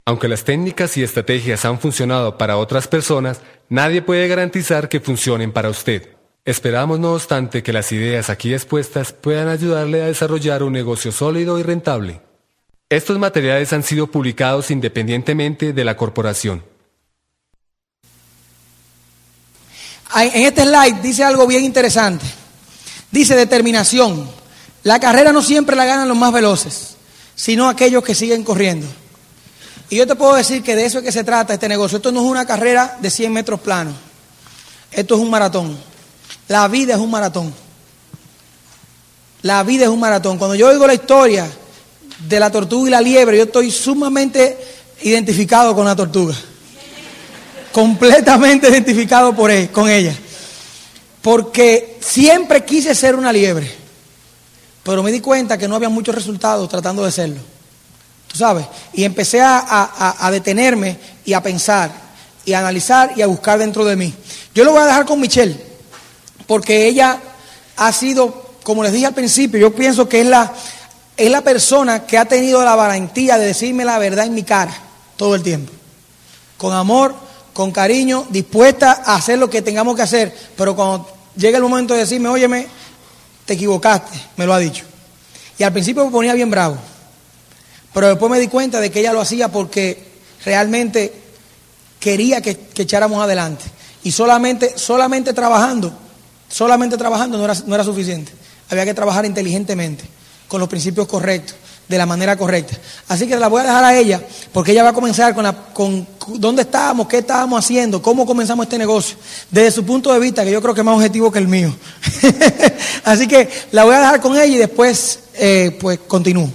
Aunque las técnicas y estrategias han funcionado para otras personas, nadie puede garantizar que funcionen para usted. Esperamos, no obstante, que las ideas aquí expuestas puedan ayudarle a desarrollar un negocio sólido y rentable. Estos materiales han sido publicados independientemente de la corporación. En este slide dice algo bien interesante. Dice determinación. La carrera no siempre la ganan los más veloces, sino aquellos que siguen corriendo. Y yo te puedo decir que de eso es que se trata este negocio. Esto no es una carrera de 100 metros planos. Esto es un maratón. La vida es un maratón. La vida es un maratón. Cuando yo oigo la historia de la tortuga y la liebre, yo estoy sumamente identificado con la tortuga. Completamente identificado con ella. Porque siempre quise ser una liebre. Pero me di cuenta que no había muchos resultados tratando de serlo. ¿Tú sabes? Y empecé a detenerme y a pensar y a analizar y a buscar dentro de mí. Yo lo voy a dejar con Michelle, porque ella ha sido, como les dije al principio, yo pienso que es la persona que ha tenido la valentía de decirme la verdad en mi cara todo el tiempo. Con amor, con cariño, dispuesta a hacer lo que tengamos que hacer, pero cuando llega el momento de decirme, óyeme, te equivocaste, me lo ha dicho. Y al principio me ponía bien bravo, pero después me di cuenta de que ella lo hacía porque realmente quería que echáramos adelante. Y solamente trabajando no era suficiente. Había que trabajar inteligentemente, con los principios correctos, de la manera correcta. Así que la voy a dejar a ella, porque ella va a comenzar con dónde estábamos, qué estábamos haciendo, cómo comenzamos este negocio, desde su punto de vista, que yo creo que es más objetivo que el mío. Así que la voy a dejar con ella y después pues continúo.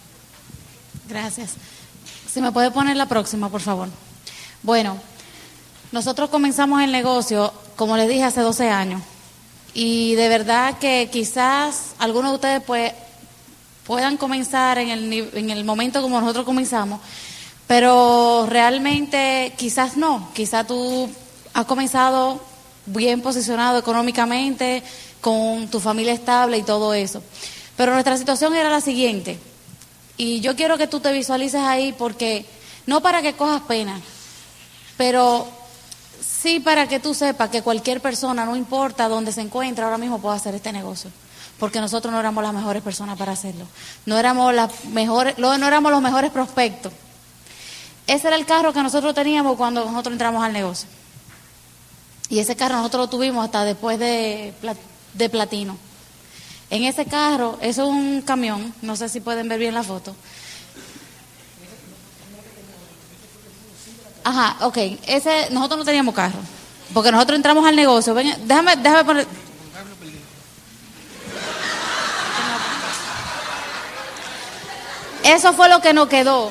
Gracias. ¿Se me puede poner la próxima, por favor? Bueno, nosotros comenzamos el negocio, como les dije, hace 12 años. Y de verdad que quizás algunos de ustedes pues puedan comenzar en el momento como nosotros comenzamos, pero realmente quizás no. Quizás tú has comenzado bien posicionado económicamente, con tu familia estable y todo eso. Pero nuestra situación era la siguiente. Y yo quiero que tú te visualices ahí porque, no para que cojas pena, pero sí para que tú sepas que cualquier persona, no importa dónde se encuentre, ahora mismo puede hacer este negocio. Porque nosotros no éramos las mejores personas para hacerlo. No éramos los mejores prospectos. Ese era el carro que nosotros teníamos cuando nosotros entramos al negocio. Y ese carro nosotros lo tuvimos hasta después de platino. En ese carro, eso es un camión, no sé si pueden ver bien la foto. Ajá, ok, nosotros no teníamos carro, porque nosotros entramos al negocio. Ven, déjame poner. Eso fue lo que nos quedó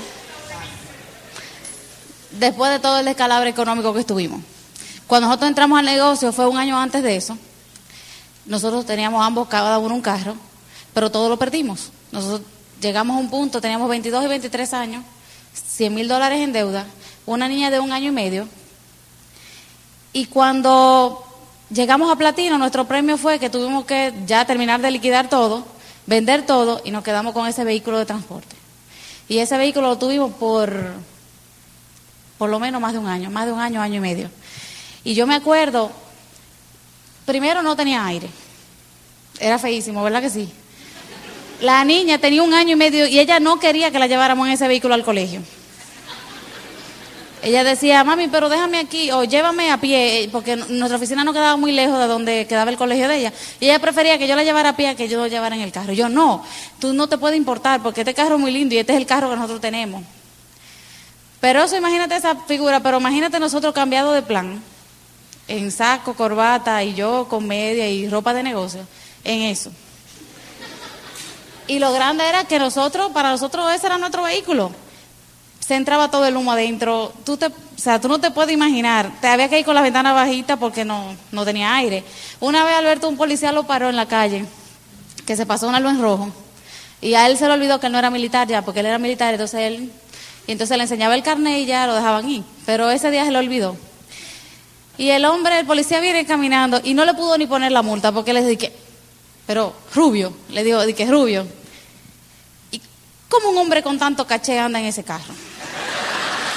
después de todo el descalabro económico que estuvimos. Cuando nosotros entramos al negocio, fue un año antes de eso. Nosotros teníamos ambos, cada uno un carro, pero todo lo perdimos. Nosotros llegamos a un punto, teníamos 22 y 23 años, $100,000 en deuda, una niña de 1 año y medio. Y cuando llegamos a platino, nuestro premio fue que tuvimos que ya terminar de liquidar todo, vender todo, y nos quedamos con ese vehículo de transporte. Y ese vehículo lo tuvimos por lo menos más de un año, año y medio. Y yo me acuerdo, primero no tenía aire, era feísimo, ¿verdad que sí? La niña tenía 1 año y medio y ella no quería que la lleváramos en ese vehículo al colegio. Ella decía, mami, pero déjame aquí, o llévame a pie, porque nuestra oficina no quedaba muy lejos de donde quedaba el colegio de ella. Y ella prefería que yo la llevara a pie que yo la llevara en el carro. Yo, no, tú no te puede importar, porque este carro es muy lindo y este es el carro que nosotros tenemos. Pero eso, imagínate esa figura, pero imagínate nosotros cambiado de plan, en saco, corbata, y yo con media y ropa de negocio, en eso. Y lo grande era que para nosotros ese era nuestro vehículo. Se entraba todo el humo adentro, tú no te puedes imaginar, te había que ir con la ventana bajita porque no tenía aire. Una vez Alberto, un policía lo paró en la calle, que se pasó una luz en rojo, y a él se le olvidó que él no era militar ya, porque él era militar, entonces le enseñaba el carnet y ya lo dejaban ir, pero ese día se le olvidó. Y el policía viene caminando y no le pudo ni poner la multa, porque le dije, pero rubio, le digo, dije, rubio. ¿Y cómo un hombre con tanto caché anda en ese carro?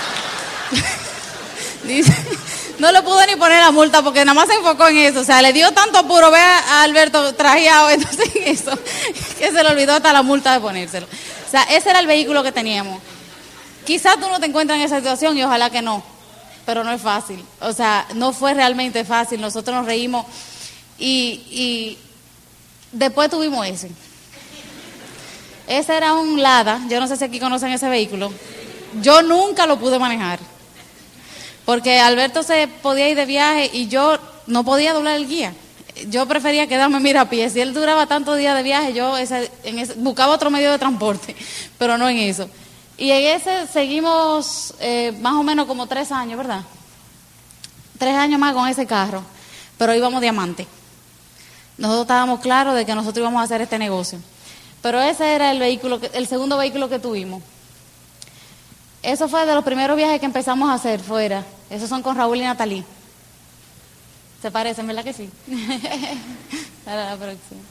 Dice, no le pudo ni poner la multa porque nada más se enfocó en eso. O sea, le dio tanto apuro ver a Alberto trajeado entonces en eso, que se le olvidó hasta la multa de ponérselo. O sea, ese era el vehículo que teníamos. Quizás tú no te encuentras en esa situación y ojalá que no, pero no es fácil. O sea, no fue realmente fácil. Nosotros nos reímos y después tuvimos ese. Ese era un Lada. Yo no sé si aquí conocen ese vehículo. Yo nunca lo pude manejar. Porque Alberto se podía ir de viaje y yo no podía doblar el guía. Yo prefería quedarme, mira, a pie. Si él duraba tantos días de viaje, yo buscaba otro medio de transporte, pero no en eso. Y en ese seguimos más o menos como 3 años, ¿verdad? 3 años más con ese carro, pero íbamos diamante. Nosotros estábamos claros de que nosotros íbamos a hacer este negocio. Pero ese era el segundo vehículo que tuvimos. Eso fue de los primeros viajes que empezamos a hacer fuera. Esos son con Raúl y Natalí. ¿Se parecen, verdad que sí? Dale a la próxima.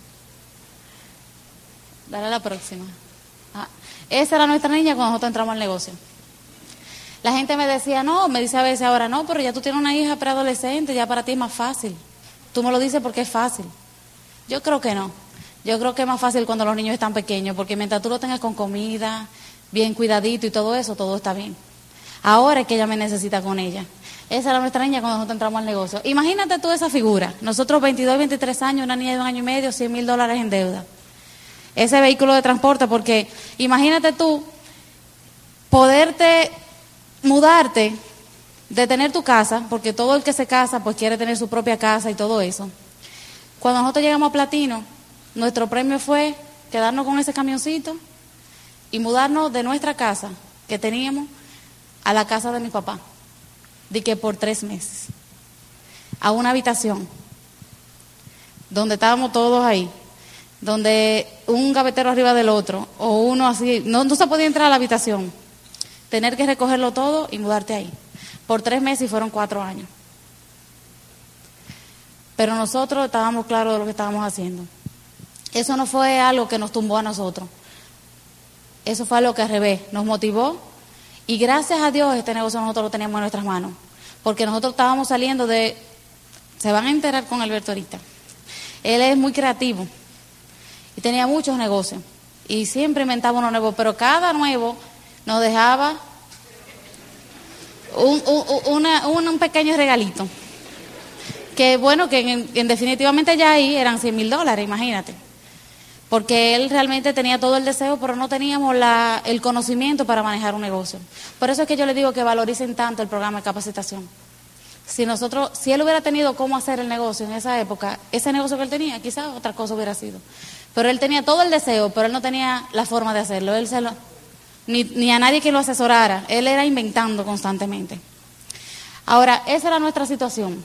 Dale a la próxima. Esa era nuestra niña cuando nosotros entramos al negocio. La gente me decía, no, me dice a veces ahora, no, pero ya tú tienes una hija preadolescente, ya para ti es más fácil. Tú me lo dices porque es fácil. Yo creo que no. Yo creo que es más fácil cuando los niños están pequeños, porque mientras tú lo tengas con comida, bien cuidadito y todo eso, todo está bien. Ahora es que ella me necesita con ella. Esa era nuestra niña cuando nosotros entramos al negocio. Imagínate tú esa figura. Nosotros 22, 23 años, una niña de 1 año y medio, $100,000 en deuda. Ese vehículo de transporte, porque imagínate tú poderte mudarte, de tener tu casa, porque todo el que se casa pues quiere tener su propia casa y todo eso. Cuando nosotros llegamos a Platino, nuestro premio fue quedarnos con ese camioncito y mudarnos de nuestra casa que teníamos a la casa de mi papá, de que por 3 meses, a una habitación donde estábamos todos ahí, donde un gavetero arriba del otro o uno así, no se podía entrar a la habitación, tener que recogerlo todo y mudarte ahí por 3 meses y fueron 4 años. Pero nosotros estábamos claros de lo que estábamos haciendo. Eso no fue algo que nos tumbó a nosotros. Eso fue algo que al revés nos motivó, y gracias a Dios este negocio nosotros lo teníamos en nuestras manos, porque nosotros estábamos saliendo de, se van a enterar con Alberto ahorita, él es muy creativo y tenía muchos negocios y siempre inventaba uno nuevo, pero cada nuevo nos dejaba un pequeño regalito, que bueno, que en definitivamente ya ahí eran $100,000, imagínate. Porque él realmente tenía todo el deseo, pero no teníamos el conocimiento para manejar un negocio. Por eso es que yo les digo que valoricen tanto el programa de capacitación. Si él hubiera tenido cómo hacer el negocio en esa época, ese negocio que él tenía, quizás otra cosa hubiera sido. Pero él tenía todo el deseo, pero él no tenía la forma de hacerlo. Ni a nadie que lo asesorara. Él era inventando constantemente. Ahora, esa era nuestra situación.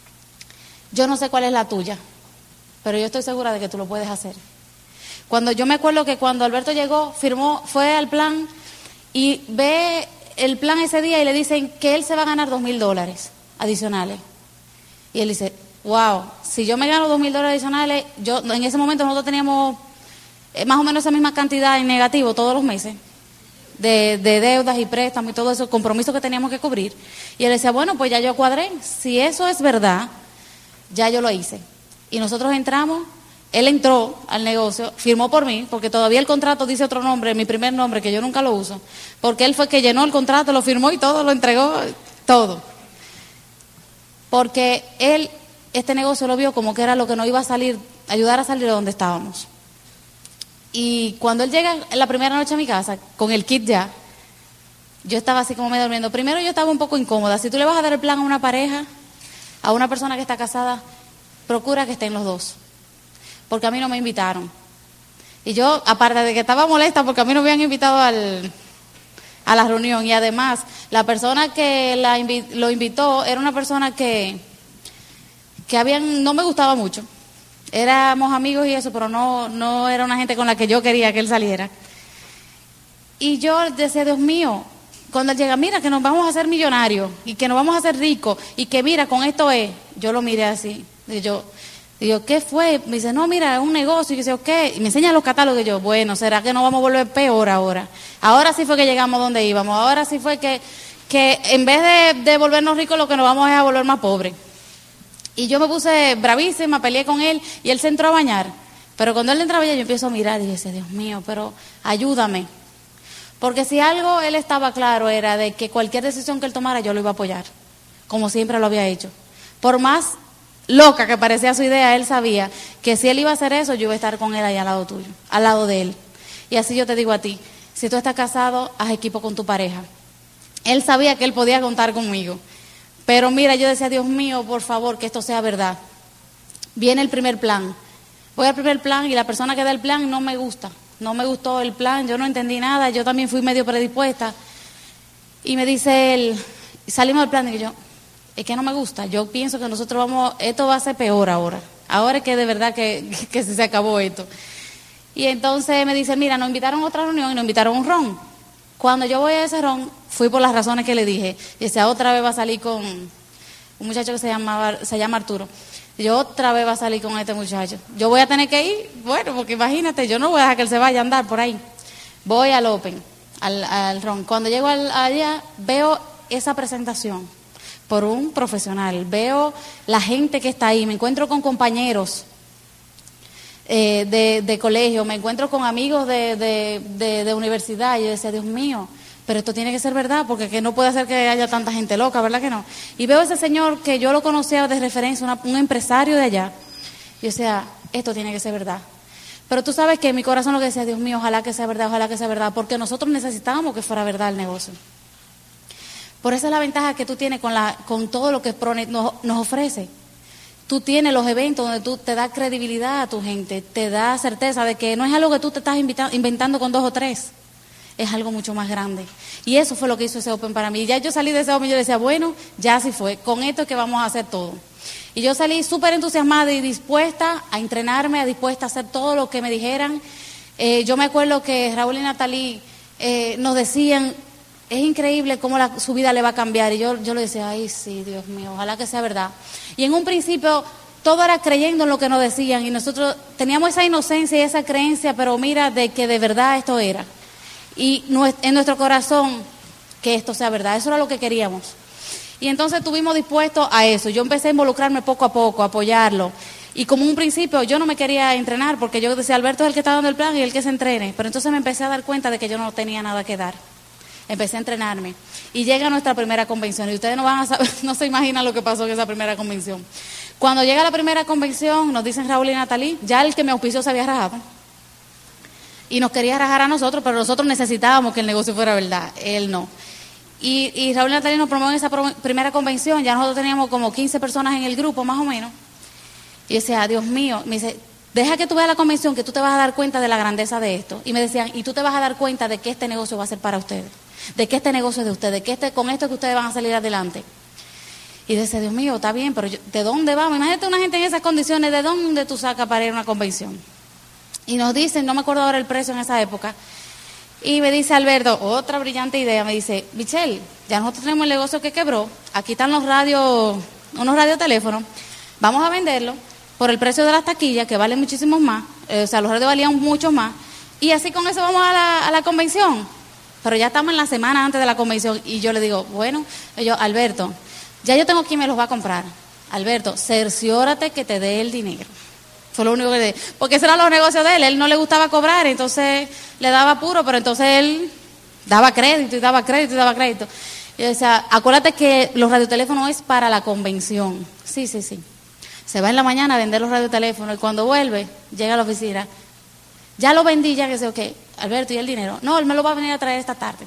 Yo no sé cuál es la tuya, pero yo estoy segura de que tú lo puedes hacer. Yo me acuerdo que cuando Alberto llegó, fue al plan y ve el plan ese día y le dicen que él se va a ganar $2,000 adicionales. Y él dice, wow, si yo me gano $2,000 adicionales, en ese momento nosotros teníamos más o menos esa misma cantidad en negativo todos los meses, de deudas y préstamos y todo eso, compromisos que teníamos que cubrir. Y él decía, bueno, pues ya yo cuadré, si eso es verdad, ya yo lo hice. Y nosotros entramos. Él entró al negocio, firmó por mí, porque todavía el contrato dice otro nombre, mi primer nombre, que yo nunca lo uso, porque él fue el que llenó el contrato, lo firmó y todo, lo entregó, todo. Porque él, este negocio lo vio como que era lo que nos iba a ayudar a salir de donde estábamos. Y cuando él llega en la primera noche a mi casa, con el kit ya, yo estaba así como medio durmiendo. Primero yo estaba un poco incómoda. Si tú le vas a dar el plan a una pareja, a una persona que está casada, procura que estén los dos. Porque a mí no me invitaron. Y yo, aparte de que estaba molesta porque a mí no me habían invitado a la reunión, y además la persona que lo invitó era una persona que no me gustaba mucho. Éramos amigos y eso, pero no era una gente con la que yo quería que él saliera. Y yo decía, Dios mío, cuando él llega, mira que nos vamos a hacer millonarios y que nos vamos a hacer ricos y que mira, con esto es. Yo lo miré así. Y yo, ¿qué fue? Me dice, no, mira, es un negocio. Y yo dice, ¿qué? Y me enseña los catálogos. Y yo, bueno, ¿será que nos vamos a volver peor ahora? Ahora sí fue que llegamos donde íbamos. Ahora sí fue que que en vez de volvernos ricos, lo que nos vamos es a volver más pobres. Y yo me puse bravísima, peleé con él y él se entró a bañar. Pero cuando él entraba allá, yo empiezo a mirar y dije, Dios mío, pero ayúdame. Porque si algo él estaba claro era de que cualquier decisión que él tomara yo lo iba a apoyar, como siempre lo había hecho. Por más loca que parecía su idea, él sabía que si él iba a hacer eso, yo iba a estar con él ahí al lado tuyo, al lado de él. Y así yo te digo a ti, si tú estás casado, haz equipo con tu pareja. Él sabía que él podía contar conmigo. Pero mira, yo decía, Dios mío, por favor, que esto sea verdad. Viene el primer plan. Voy al primer plan y la persona que da el plan no me gusta. No me gustó el plan, yo no entendí nada, yo también fui medio predispuesta. Y me dice él, salimos del plan y yo, es que no me gusta, yo pienso que nosotros esto va a ser peor ahora. Ahora es que de verdad que se acabó esto. Y entonces me dice, mira, nos invitaron a otra reunión y nos invitaron a un ron. Cuando yo voy a ese ron, fui por las razones que le dije. Y decía, otra vez va a salir con un muchacho que se llama Arturo. Yo otra vez va a salir con este muchacho. Yo voy a tener que ir, bueno, porque imagínate, yo no voy a dejar que él se vaya a andar por ahí. Voy al Open, al ron. Cuando llego allá, veo esa presentación por un profesional. Veo la gente que está ahí, me encuentro con compañeros de colegio, me encuentro con amigos de universidad. Y yo decía, Dios mío, pero esto tiene que ser verdad, porque que no puede ser que haya tanta gente loca, ¿verdad que no? Y veo a ese señor que yo lo conocía de referencia, un empresario de allá. Y yo decía, esto tiene que ser verdad. Pero tú sabes que en mi corazón lo que decía, Dios mío, ojalá que sea verdad, porque nosotros necesitábamos que fuera verdad el negocio. Por esa es la ventaja que tú tienes con todo lo que ProNet nos ofrece. Tú tienes los eventos donde tú te das credibilidad a tu gente, te da certeza de que no es algo que tú te estás inventando con 2 o 3. Es algo mucho más grande. Y eso fue lo que hizo ese Open para mí. Y ya yo salí de ese Open y yo decía, bueno, ya así fue, con esto es que vamos a hacer todo. Y yo salí súper entusiasmada y dispuesta a entrenarme, dispuesta a hacer todo lo que me dijeran. Yo me acuerdo que Raúl y Natalí nos decían, es increíble cómo su vida le va a cambiar. Y yo le decía, ay sí, Dios mío, ojalá que sea verdad. Y en un principio todo era creyendo en lo que nos decían y nosotros teníamos esa inocencia y esa creencia, pero mira, de que de verdad esto era. Y en nuestro corazón que esto sea verdad, eso era lo que queríamos. Y entonces estuvimos dispuestos a eso. Yo empecé a involucrarme poco a poco, a apoyarlo. Y como un principio yo no me quería entrenar porque yo decía, Alberto es el que está dando el plan y el que se entrene. Pero entonces me empecé a dar cuenta de que yo no tenía nada que dar. Empecé a entrenarme. Y llega nuestra primera convención. Y ustedes no van a saber, no se imaginan lo que pasó en esa primera convención. Cuando llega la primera convención, nos dicen Raúl y Natalí, ya el que me auspició se había rajado. Y nos quería rajar a nosotros, pero nosotros necesitábamos que el negocio fuera verdad, él no. Y Raúl y Natalí nos promueven esa primera convención, ya nosotros teníamos como 15 personas en el grupo, más o menos. Y yo decía, Dios mío, me dice, deja que tú veas la convención, que tú te vas a dar cuenta de la grandeza de esto. Y me decían, y tú te vas a dar cuenta de que este negocio va a ser para ustedes, de que este negocio es de ustedes, de que con esto que ustedes van a salir adelante. Y decía, Dios mío, está bien, pero ¿de dónde vamos? Imagínate una gente en esas condiciones, ¿de dónde tú sacas para ir a una convención? Y nos dicen, no me acuerdo ahora el precio en esa época, y me dice Alberto, otra brillante idea, me dice, Michelle, ya nosotros tenemos el negocio que quebró, aquí están unos radioteléfonos, vamos a venderlo por el precio de las taquillas, que valen muchísimo más, o sea, los radios valían mucho más, y así con eso vamos a la convención. Pero ya estamos en la semana antes de la convención, y yo le digo, bueno, Alberto, ya yo tengo quien me los va a comprar. Alberto, cerciórate que te dé el dinero. Fue lo único que le dije. Porque esos eran los negocios de él no le gustaba cobrar, entonces le daba apuro, pero entonces él daba crédito y daba crédito y daba crédito. Y yo decía, acuérdate que los radioteléfonos es para la convención. Sí. Se va en la mañana a vender los radioteléfonos y cuando vuelve, llega a la oficina. Ya lo vendí, ya que sé, ok, Alberto, ¿y el dinero? No, él me lo va a venir a traer esta tarde.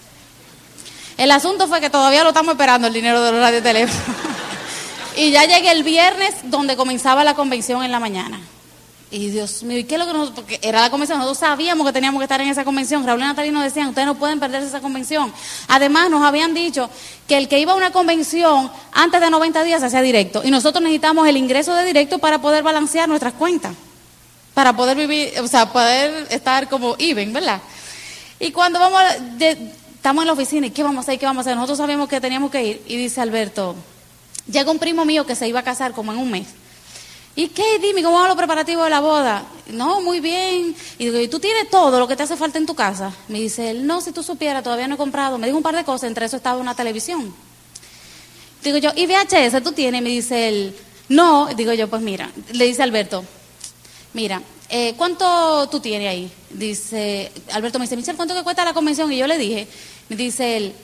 El asunto fue que todavía lo estamos esperando, el dinero de los radioteléfonos. Y ya llegué el viernes donde comenzaba la convención en la mañana. Y Dios mío, ¿y qué es lo que nosotros? Porque era la convención, nosotros sabíamos que teníamos que estar en esa convención. Raúl y Natalí nos decían, ustedes no pueden perderse esa convención. Además, nos habían dicho que el que iba a una convención antes de 90 días se hacía directo. Y nosotros necesitamos el ingreso de directo para poder balancear nuestras cuentas. Para poder vivir, o sea, poder estar como even, ¿verdad? Y cuando estamos en la oficina, ¿y qué vamos a hacer? ¿Qué vamos a hacer? Nosotros sabíamos que teníamos que ir. Y dice Alberto, llega un primo mío que se iba a casar como en un mes. ¿Y qué? Dime, ¿cómo van los preparativos de la boda? No, muy bien. Y digo, ¿y tú tienes todo lo que te hace falta en tu casa? Me dice él, no, si tú supieras, todavía no he comprado. Me dijo un par de cosas, entre eso estaba una televisión. Digo yo, ¿y VHS tú tienes? Me dice él, no. Digo yo, pues mira, le dice Alberto, mira, ¿cuánto tú tienes ahí? Dice, Alberto me dice, Michelle, ¿cuánto que cuesta la convención? Y yo le dije, me dice él,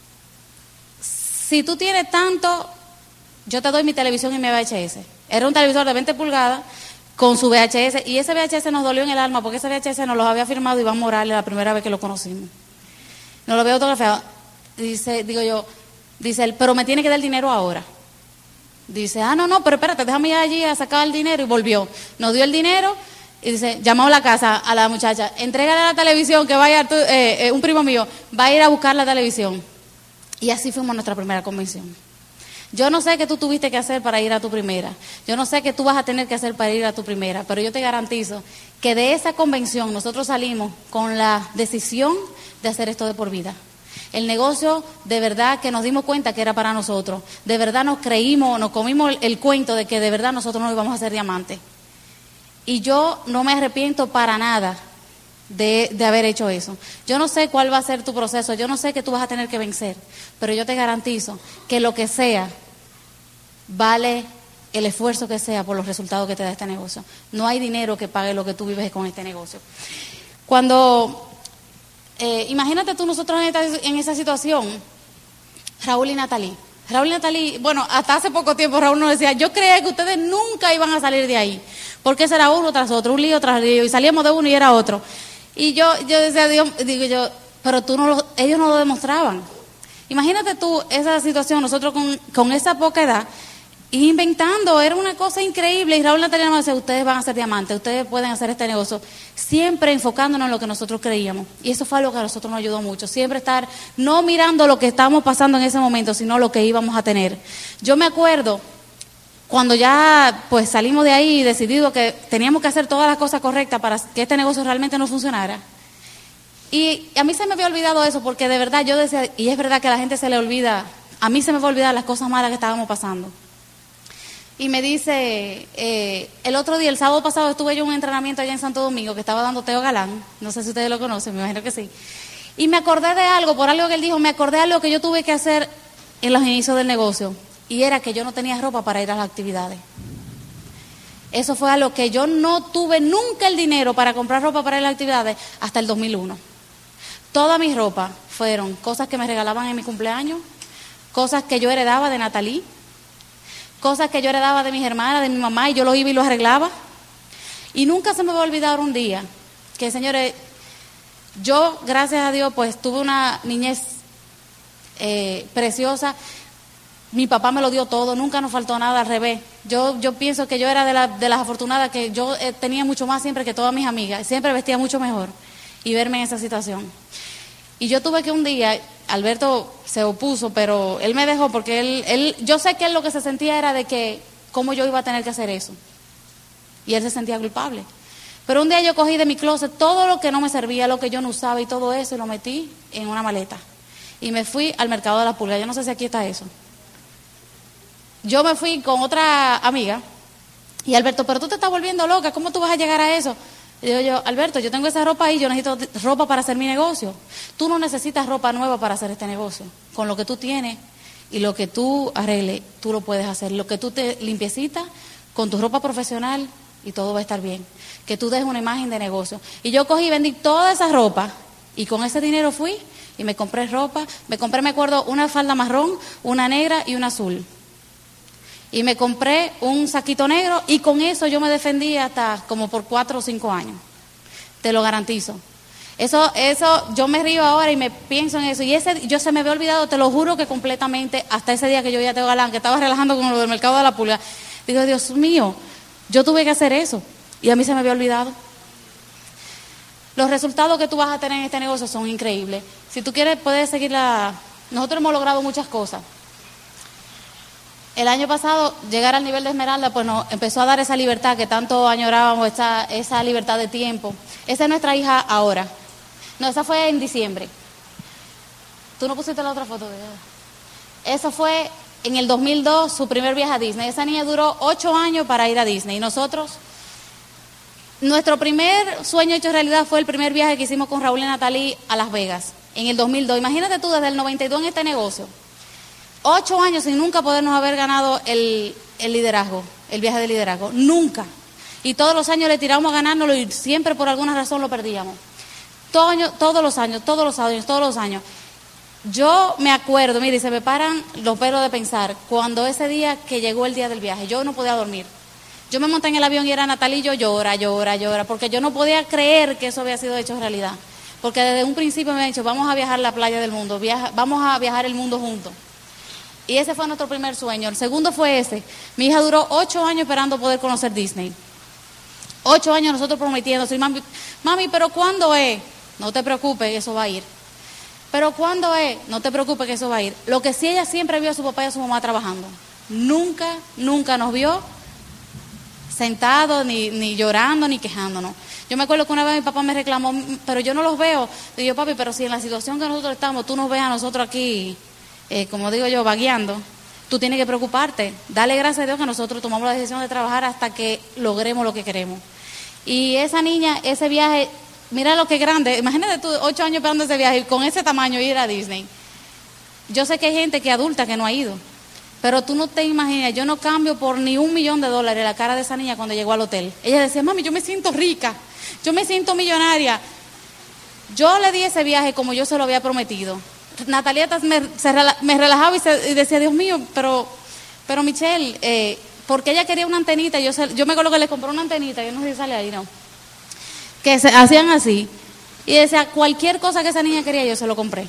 si tú tienes tanto, yo te doy mi televisión y mi VHS. Era un televisor de 20 pulgadas con su VHS, y ese VHS nos dolió en el alma porque ese VHS nos lo había firmado Iván Morales la primera vez que lo conocimos. Nos lo había autografiado. Dice, digo yo, dice él, pero me tiene que dar el dinero ahora. Dice, no, pero espérate, déjame ir allí a sacar el dinero, y volvió. Nos dio el dinero y dice, llamó a la casa a la muchacha, entrégale la televisión que vaya, un primo mío va a ir a buscar la televisión. Y así fuimos a nuestra primera convención. Yo no sé qué tú tuviste que hacer para ir a tu primera. Yo no sé qué tú vas a tener que hacer para ir a tu primera. Pero yo te garantizo que de esa convención nosotros salimos con la decisión de hacer esto de por vida. El negocio, de verdad que nos dimos cuenta que era para nosotros. De verdad nos creímos, nos comimos el cuento de que de verdad nosotros no íbamos a ser diamantes. Y yo no me arrepiento para nada de haber hecho eso. Yo no sé cuál va a ser tu proceso, yo no sé qué tú vas a tener que vencer, pero yo te garantizo que lo que sea, vale el esfuerzo que sea por los resultados que te da este negocio. No hay dinero que pague lo que tú vives con este negocio. Cuando, imagínate tú nosotros en esa situación, Raúl y Natalie, bueno, hasta hace poco tiempo Raúl nos decía, yo creía que ustedes nunca iban a salir de ahí, porque ese era uno tras otro, un lío tras lío, y salíamos de uno y era otro. Y yo decía, Dios, digo yo, pero ellos no lo demostraban. Imagínate tú esa situación, nosotros con esa poca edad, inventando, era una cosa increíble. Y Raúl y Natalia nos decía, ustedes van a ser diamantes, ustedes pueden hacer este negocio, siempre enfocándonos en lo que nosotros creíamos. Y eso fue algo que a nosotros nos ayudó mucho, siempre estar no mirando lo que estábamos pasando en ese momento, sino lo que íbamos a tener. Yo me acuerdo cuando ya pues salimos de ahí y decidimos que teníamos que hacer todas las cosas correctas para que este negocio realmente no funcionara. Y a mí se me había olvidado eso, porque de verdad yo decía, y es verdad que a la gente se le olvida, a mí se me va a olvidar las cosas malas que estábamos pasando. Y me dice, el otro día, el sábado pasado, estuve yo en un entrenamiento allá en Santo Domingo que estaba dando Teo Galán, no sé si ustedes lo conocen, me imagino que sí. Y me acordé de algo, por algo que él dijo, me acordé de algo que yo tuve que hacer en los inicios del negocio. Y era que yo no tenía ropa para ir a las actividades. Eso fue algo que yo no tuve nunca el dinero para comprar ropa para ir a las actividades hasta el 2001. Toda mi ropa fueron cosas que me regalaban en mi cumpleaños, cosas que yo heredaba de Natalie, cosas que yo heredaba de mis hermanas, de mi mamá, y yo los iba y los arreglaba. Y nunca se me va a olvidar un día que, señores, yo, gracias a Dios, pues tuve una niñez preciosa. Mi papá me lo dio todo, nunca nos faltó nada, al revés. Yo pienso que yo era de las afortunadas, que yo tenía mucho más siempre que todas mis amigas, siempre vestía mucho mejor, y verme en esa situación. Y yo tuve que un día, Alberto se opuso, pero él me dejó porque yo sé que él lo que se sentía era de que cómo yo iba a tener que hacer eso. Y él se sentía culpable. Pero un día yo cogí de mi closet todo lo que no me servía, lo que yo no usaba y todo eso, y lo metí en una maleta. Y me fui al mercado de la Pulga. Yo no sé si aquí está eso. Yo me fui con otra amiga y Alberto, pero tú te estás volviendo loca, ¿cómo tú vas a llegar a eso? Y digo yo, Alberto, yo tengo esa ropa ahí, yo necesito ropa para hacer mi negocio. Tú no necesitas ropa nueva para hacer este negocio. Con lo que tú tienes y lo que tú arregles, tú lo puedes hacer. Lo que tú te limpiecitas con tu ropa profesional y todo va a estar bien. Que tú des una imagen de negocio. Y yo cogí y vendí toda esa ropa y con ese dinero fui y me compré ropa. Me acuerdo, una falda marrón, una negra y una azul. Y me compré un saquito negro y con eso yo me defendí hasta como por 4 o 5 años. Te lo garantizo. Eso, yo me río ahora y me pienso en eso. Y yo se me había olvidado, te lo juro que completamente, hasta ese día que yo ya Teo Galán, que estaba relajando con lo del mercado de la Pulga. Digo, Dios mío, yo tuve que hacer eso. Y a mí se me había olvidado. Los resultados que tú vas a tener en este negocio son increíbles. Si tú quieres, puedes seguir Nosotros hemos logrado muchas cosas. El año pasado, llegar al nivel de Esmeralda, pues nos empezó a dar esa libertad que tanto añorábamos, esa libertad de tiempo. Esa es nuestra hija ahora. No, esa fue en diciembre. ¿Tú no pusiste la otra foto? Eso fue en el 2002 su primer viaje a Disney. Esa niña duró 8 años para ir a Disney. Y nosotros, nuestro primer sueño hecho realidad fue el primer viaje que hicimos con Raúl y Natalie a Las Vegas, en el 2002. Imagínate tú, desde el 92 en este negocio. 8 años sin nunca podernos haber ganado el liderazgo, el viaje de liderazgo. Nunca. Y todos los años le tirábamos a ganárnoslo y siempre por alguna razón lo perdíamos. Todos los años. Yo me acuerdo, mire, se me paran los pelos de pensar, cuando ese día que llegó el día del viaje, yo no podía dormir. Yo me monté en el avión y era Natalie y yo llora, porque yo no podía creer que eso había sido hecho realidad. Porque desde un principio me habían dicho, vamos a viajar a la playa del mundo, vamos a viajar el mundo juntos. Y ese fue nuestro primer sueño. El segundo fue ese. Mi hija duró 8 años esperando poder conocer Disney. 8 años nosotros prometiendo, mami, pero ¿cuándo es? No te preocupes, eso va a ir. Pero ¿cuándo es? No te preocupes que eso va a ir. Lo que sí, ella siempre vio a su papá y a su mamá trabajando. Nunca nos vio sentados, ni llorando, ni quejándonos. Yo me acuerdo que una vez mi papá me reclamó, pero yo no los veo. Y yo, papi, pero si en la situación que nosotros estamos, tú nos ves a nosotros aquí, como digo yo, vagueando, tú tienes que preocuparte. Dale gracias a Dios que nosotros tomamos la decisión de trabajar hasta que logremos lo que queremos. Y esa niña, ese viaje, mira lo que grande. Imagínate tú 8 años esperando ese viaje y con ese tamaño ir a Disney. Yo sé que hay gente que adulta que no ha ido, pero tú no te imaginas, yo no cambio por ni $1.000.000 la cara de esa niña cuando llegó al hotel. Ella decía, mami, yo me siento rica, yo me siento millonaria. Yo le di ese viaje como yo se lo había prometido. Natalia me relajaba y decía, Dios mío, pero Michelle, porque ella quería una antenita. Yo me acuerdo que le compré una antenita, yo no sé si sale ahí, no, que se hacían así, y decía, cualquier cosa que esa niña quería, yo se lo compré.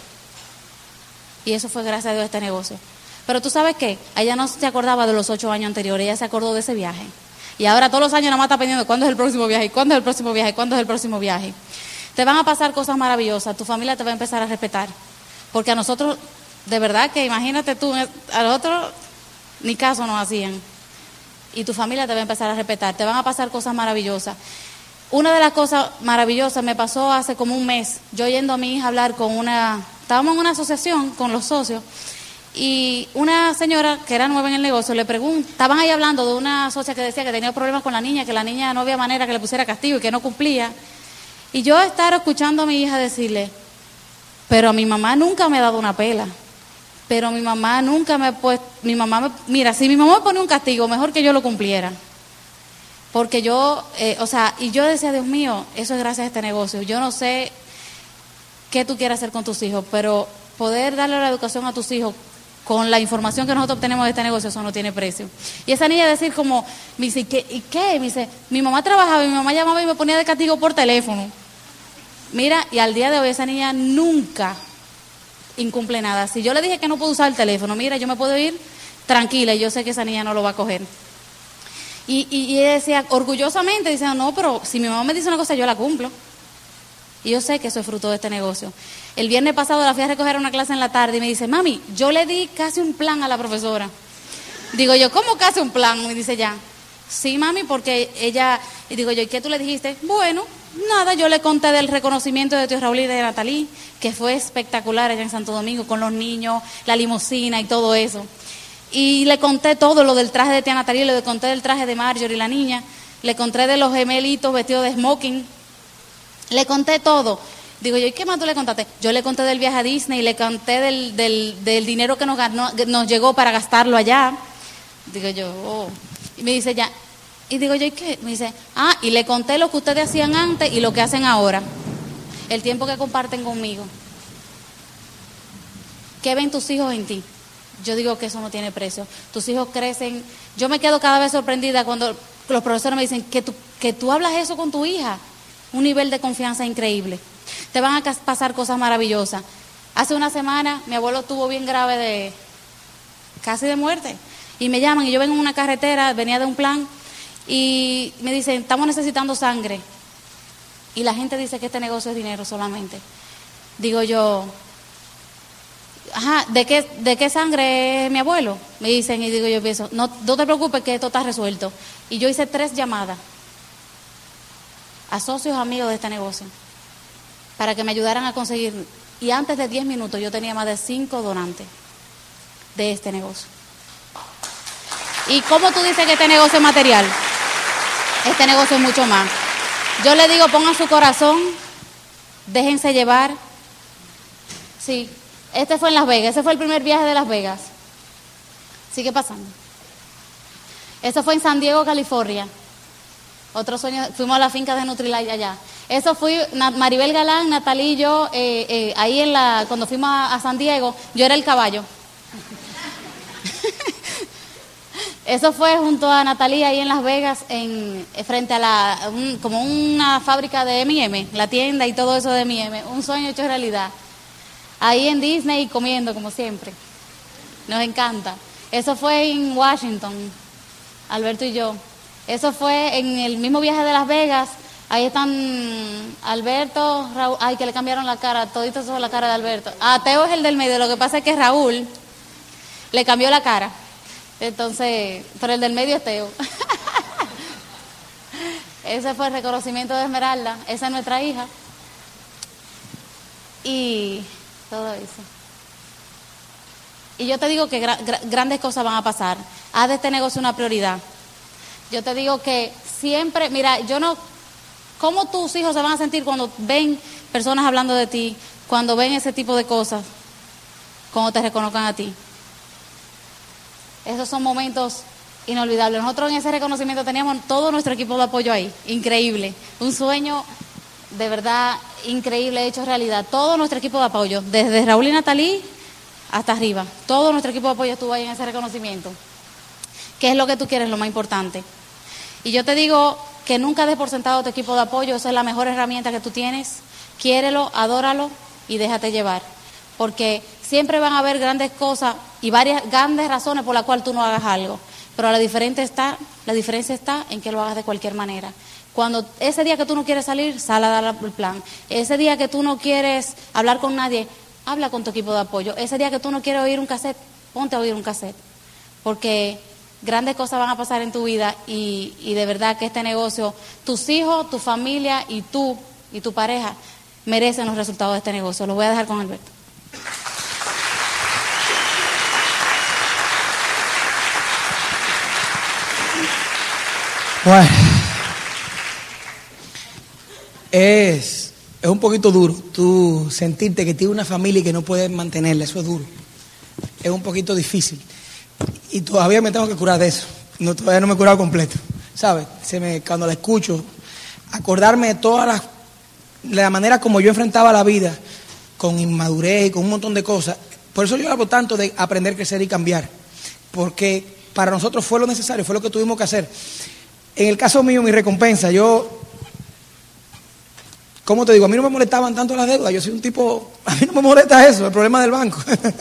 Y eso fue gracias a Dios este negocio. Pero tú sabes qué, ella no se acordaba de los 8 años anteriores, ella se acordó de ese viaje. Y ahora todos los años nada más está pendiente, ¿cuándo es el próximo viaje? ¿Cuándo es el próximo viaje? ¿Cuándo es el próximo viaje? Te van a pasar cosas maravillosas, tu familia te va a empezar a respetar. Porque a nosotros, de verdad que imagínate tú, a nosotros ni caso nos hacían. Y tu familia te va a empezar a respetar, te van a pasar cosas maravillosas. Una de las cosas maravillosas me pasó hace como un mes, yo yendo a mi hija a hablar estábamos en una asociación con los socios, y una señora que era nueva en el negocio le preguntó, estaban ahí hablando de una socia que decía que tenía problemas con la niña, que la niña no había manera que le pusiera castigo y que no cumplía. Y yo estar escuchando a mi hija decirle, pero a mi mamá nunca me ha dado una pela, pero mi mamá nunca me ha puesto, mira, si mi mamá me pone un castigo, mejor que yo lo cumpliera. Porque yo, y yo decía, Dios mío, eso es gracias a este negocio. Yo no sé qué tú quieras hacer con tus hijos, pero poder darle la educación a tus hijos con la información que nosotros obtenemos de este negocio, eso no tiene precio. Y esa niña decir como, me dice, ¿y qué? Me dice, mi mamá trabajaba y mi mamá llamaba y me ponía de castigo por teléfono. Mira, y al día de hoy esa niña nunca incumple nada. Si yo le dije que no puedo usar el teléfono, mira, yo me puedo ir tranquila y yo sé que esa niña no lo va a coger. Y ella decía, orgullosamente, dice, no, pero si mi mamá me dice una cosa, yo la cumplo. Y yo sé que eso es fruto de este negocio. El viernes pasado la fui a recoger a una clase en la tarde y me dice, mami, yo le di casi un plan a la profesora. Digo yo, ¿cómo casi un plan? Me dice ya, sí, mami, porque ella, y digo yo, ¿y qué tú le dijiste? Bueno, nada, yo le conté del reconocimiento de tío Raúl y de Natalie, que fue espectacular allá en Santo Domingo, con los niños, la limusina y todo eso. Y le conté todo, lo del traje de tía Natalie, le conté del traje de Marjorie, la niña, le conté de los gemelitos vestidos de smoking, le conté todo. Digo yo, ¿y qué más tú le contaste? Yo le conté del viaje a Disney, le conté del dinero que nos llegó para gastarlo allá. Digo yo, oh. Y me dice ya, y digo yo, ¿y qué? Me dice, y le conté lo que ustedes hacían antes y lo que hacen ahora. El tiempo que comparten conmigo. ¿Qué ven tus hijos en ti? Yo digo que eso no tiene precio. Tus hijos crecen. Yo me quedo cada vez sorprendida cuando los profesores me dicen que tú hablas eso con tu hija. Un nivel de confianza increíble. Te van a pasar cosas maravillosas. Hace una semana mi abuelo estuvo bien grave casi de muerte. Y me llaman y yo vengo en una carretera, venía de un plan y me dicen, estamos necesitando sangre. Y la gente dice que este negocio es dinero solamente. Digo yo, ¿de qué sangre es mi abuelo? Me dicen y digo yo, pienso, no te preocupes que esto está resuelto. Y yo hice 3 llamadas a socios amigos de este negocio para que me ayudaran a conseguir. Y antes de 10 minutos yo tenía más de 5 donantes de este negocio. ¿Y cómo tú dices que este negocio es material? Este negocio es mucho más. Yo le digo, pongan su corazón, déjense llevar. Sí, este fue en Las Vegas, ese fue el primer viaje de Las Vegas. Sigue pasando. Eso fue en San Diego, California. Otro sueño, fuimos a la finca de Nutrilite allá. Eso fui, Maribel Galán, Natalí y yo, ahí cuando fuimos a San Diego, yo era el caballo. Eso fue junto a Natalí ahí en Las Vegas, frente a como una fábrica de M&M, la tienda y todo eso de M&M, un sueño hecho realidad. Ahí en Disney comiendo como siempre, nos encanta. Eso fue en Washington, Alberto y yo. Eso fue en el mismo viaje de Las Vegas. Ahí están Alberto, Raúl, ay, que le cambiaron la cara, todito eso es la cara de Alberto. Teo es el del medio, lo que pasa es que Raúl le cambió la cara. Entonces, pero el del medio es Teo. Ese fue el reconocimiento de Esmeralda, esa es nuestra hija. Y todo eso. Y yo te digo que grandes cosas van a pasar. Haz de este negocio una prioridad. Yo te digo que siempre, mira, ¿cómo tus hijos se van a sentir cuando ven personas hablando de ti, cuando ven ese tipo de cosas, cuando te reconozcan a ti? Esos son momentos inolvidables. Nosotros en ese reconocimiento teníamos todo nuestro equipo de apoyo ahí, increíble. Un sueño de verdad increíble hecho realidad. Todo nuestro equipo de apoyo, desde Raúl y Natalí hasta arriba, todo nuestro equipo de apoyo estuvo ahí en ese reconocimiento. ¿Qué es lo que tú quieres? Lo más importante. Y yo te digo que nunca des por sentado tu equipo de apoyo, esa es la mejor herramienta que tú tienes. Quiérelo, adóralo y déjate llevar. Porque siempre van a haber grandes cosas y varias grandes razones por las cuales tú no hagas algo. Pero la diferencia está en que lo hagas de cualquier manera. Cuando ese día que tú no quieres salir, sal a dar el plan. Ese día que tú no quieres hablar con nadie, habla con tu equipo de apoyo. Ese día que tú no quieres oír un cassette, ponte a oír un cassette. Porque grandes cosas van a pasar en tu vida y de verdad que este negocio, tus hijos, tu familia y tú y tu pareja merecen los resultados de este negocio. Lo voy a dejar con Alberto. Bueno, es un poquito duro tú sentirte que tienes una familia y que no puedes mantenerla, eso es duro, es un poquito difícil y todavía me tengo que curar de eso, todavía no me he curado completo, ¿sabes? Cuando la escucho, acordarme de todas la manera como yo enfrentaba la vida, con inmadurez y con un montón de cosas, por eso yo hablo tanto de aprender, crecer y cambiar, porque para nosotros fue lo necesario, fue lo que tuvimos que hacer. En el caso mío, mi recompensa, ¿cómo te digo? A mí no me molestaban tanto las deudas, yo soy un tipo, a mí no me molesta eso, el problema del banco.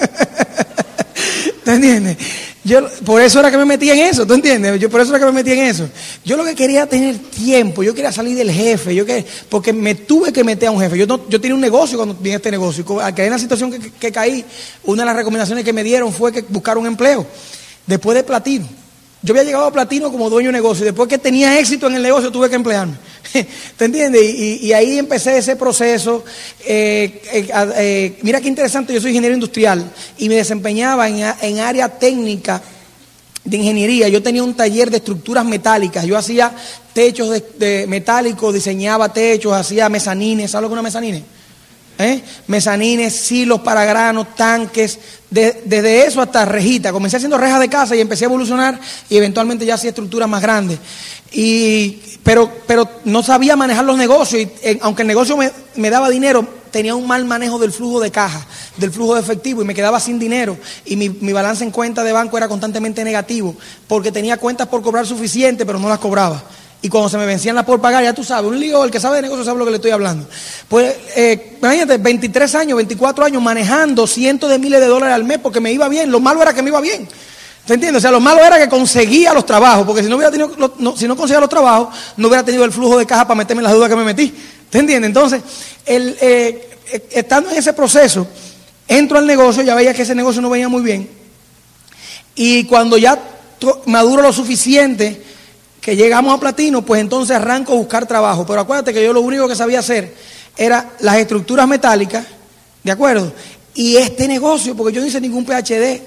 ¿Te entiendes? Por eso era que me metí en eso, ¿tú entiendes? Por eso era que me metí en eso. Yo lo que quería era tener tiempo, yo quería salir del jefe, porque me tuve que meter a un jefe. Yo tenía un negocio cuando vine a este negocio, y al caer en la situación que caí, una de las recomendaciones que me dieron fue que buscar un empleo, después de Platino. Yo había llegado a Platino como dueño de negocio y después que tenía éxito en el negocio tuve que emplearme. ¿Te entiendes? Y ahí empecé ese proceso. Mira qué interesante, yo soy ingeniero industrial y me desempeñaba en área técnica de ingeniería. Yo tenía un taller de estructuras metálicas. Yo hacía techos de metálicos, diseñaba techos, hacía mezanines. ¿Sabes lo que es una mezanine? Mezanines, silos para granos, tanques, desde eso hasta rejita. Comencé haciendo rejas de casa y empecé a evolucionar y eventualmente ya hacía estructuras más grandes. Pero no sabía manejar los negocios y aunque el negocio me daba dinero, tenía un mal manejo del flujo de caja, del flujo de efectivo y me quedaba sin dinero y mi balance en cuenta de banco era constantemente negativo porque tenía cuentas por cobrar suficiente pero no las cobraba. Y cuando se me vencían las por pagar, ya tú sabes, un lío, el que sabe de negocio sabe lo que le estoy hablando. Pues, imagínate, 23 años, 24 años manejando cientos de miles de dólares al mes porque me iba bien. Lo malo era que me iba bien. ¿Te entiendes? O sea, lo malo era que conseguía los trabajos, porque si no conseguía los trabajos, no hubiera tenido el flujo de caja para meterme en las dudas que me metí. ¿Te entiendes? Entonces, estando en ese proceso, entro al negocio, ya veía que ese negocio no venía muy bien. Y cuando ya maduro lo suficiente, que llegamos a Platino, pues entonces arranco a buscar trabajo. Pero acuérdate que yo lo único que sabía hacer era las estructuras metálicas, ¿de acuerdo? Y este negocio, porque yo no hice ningún PhD.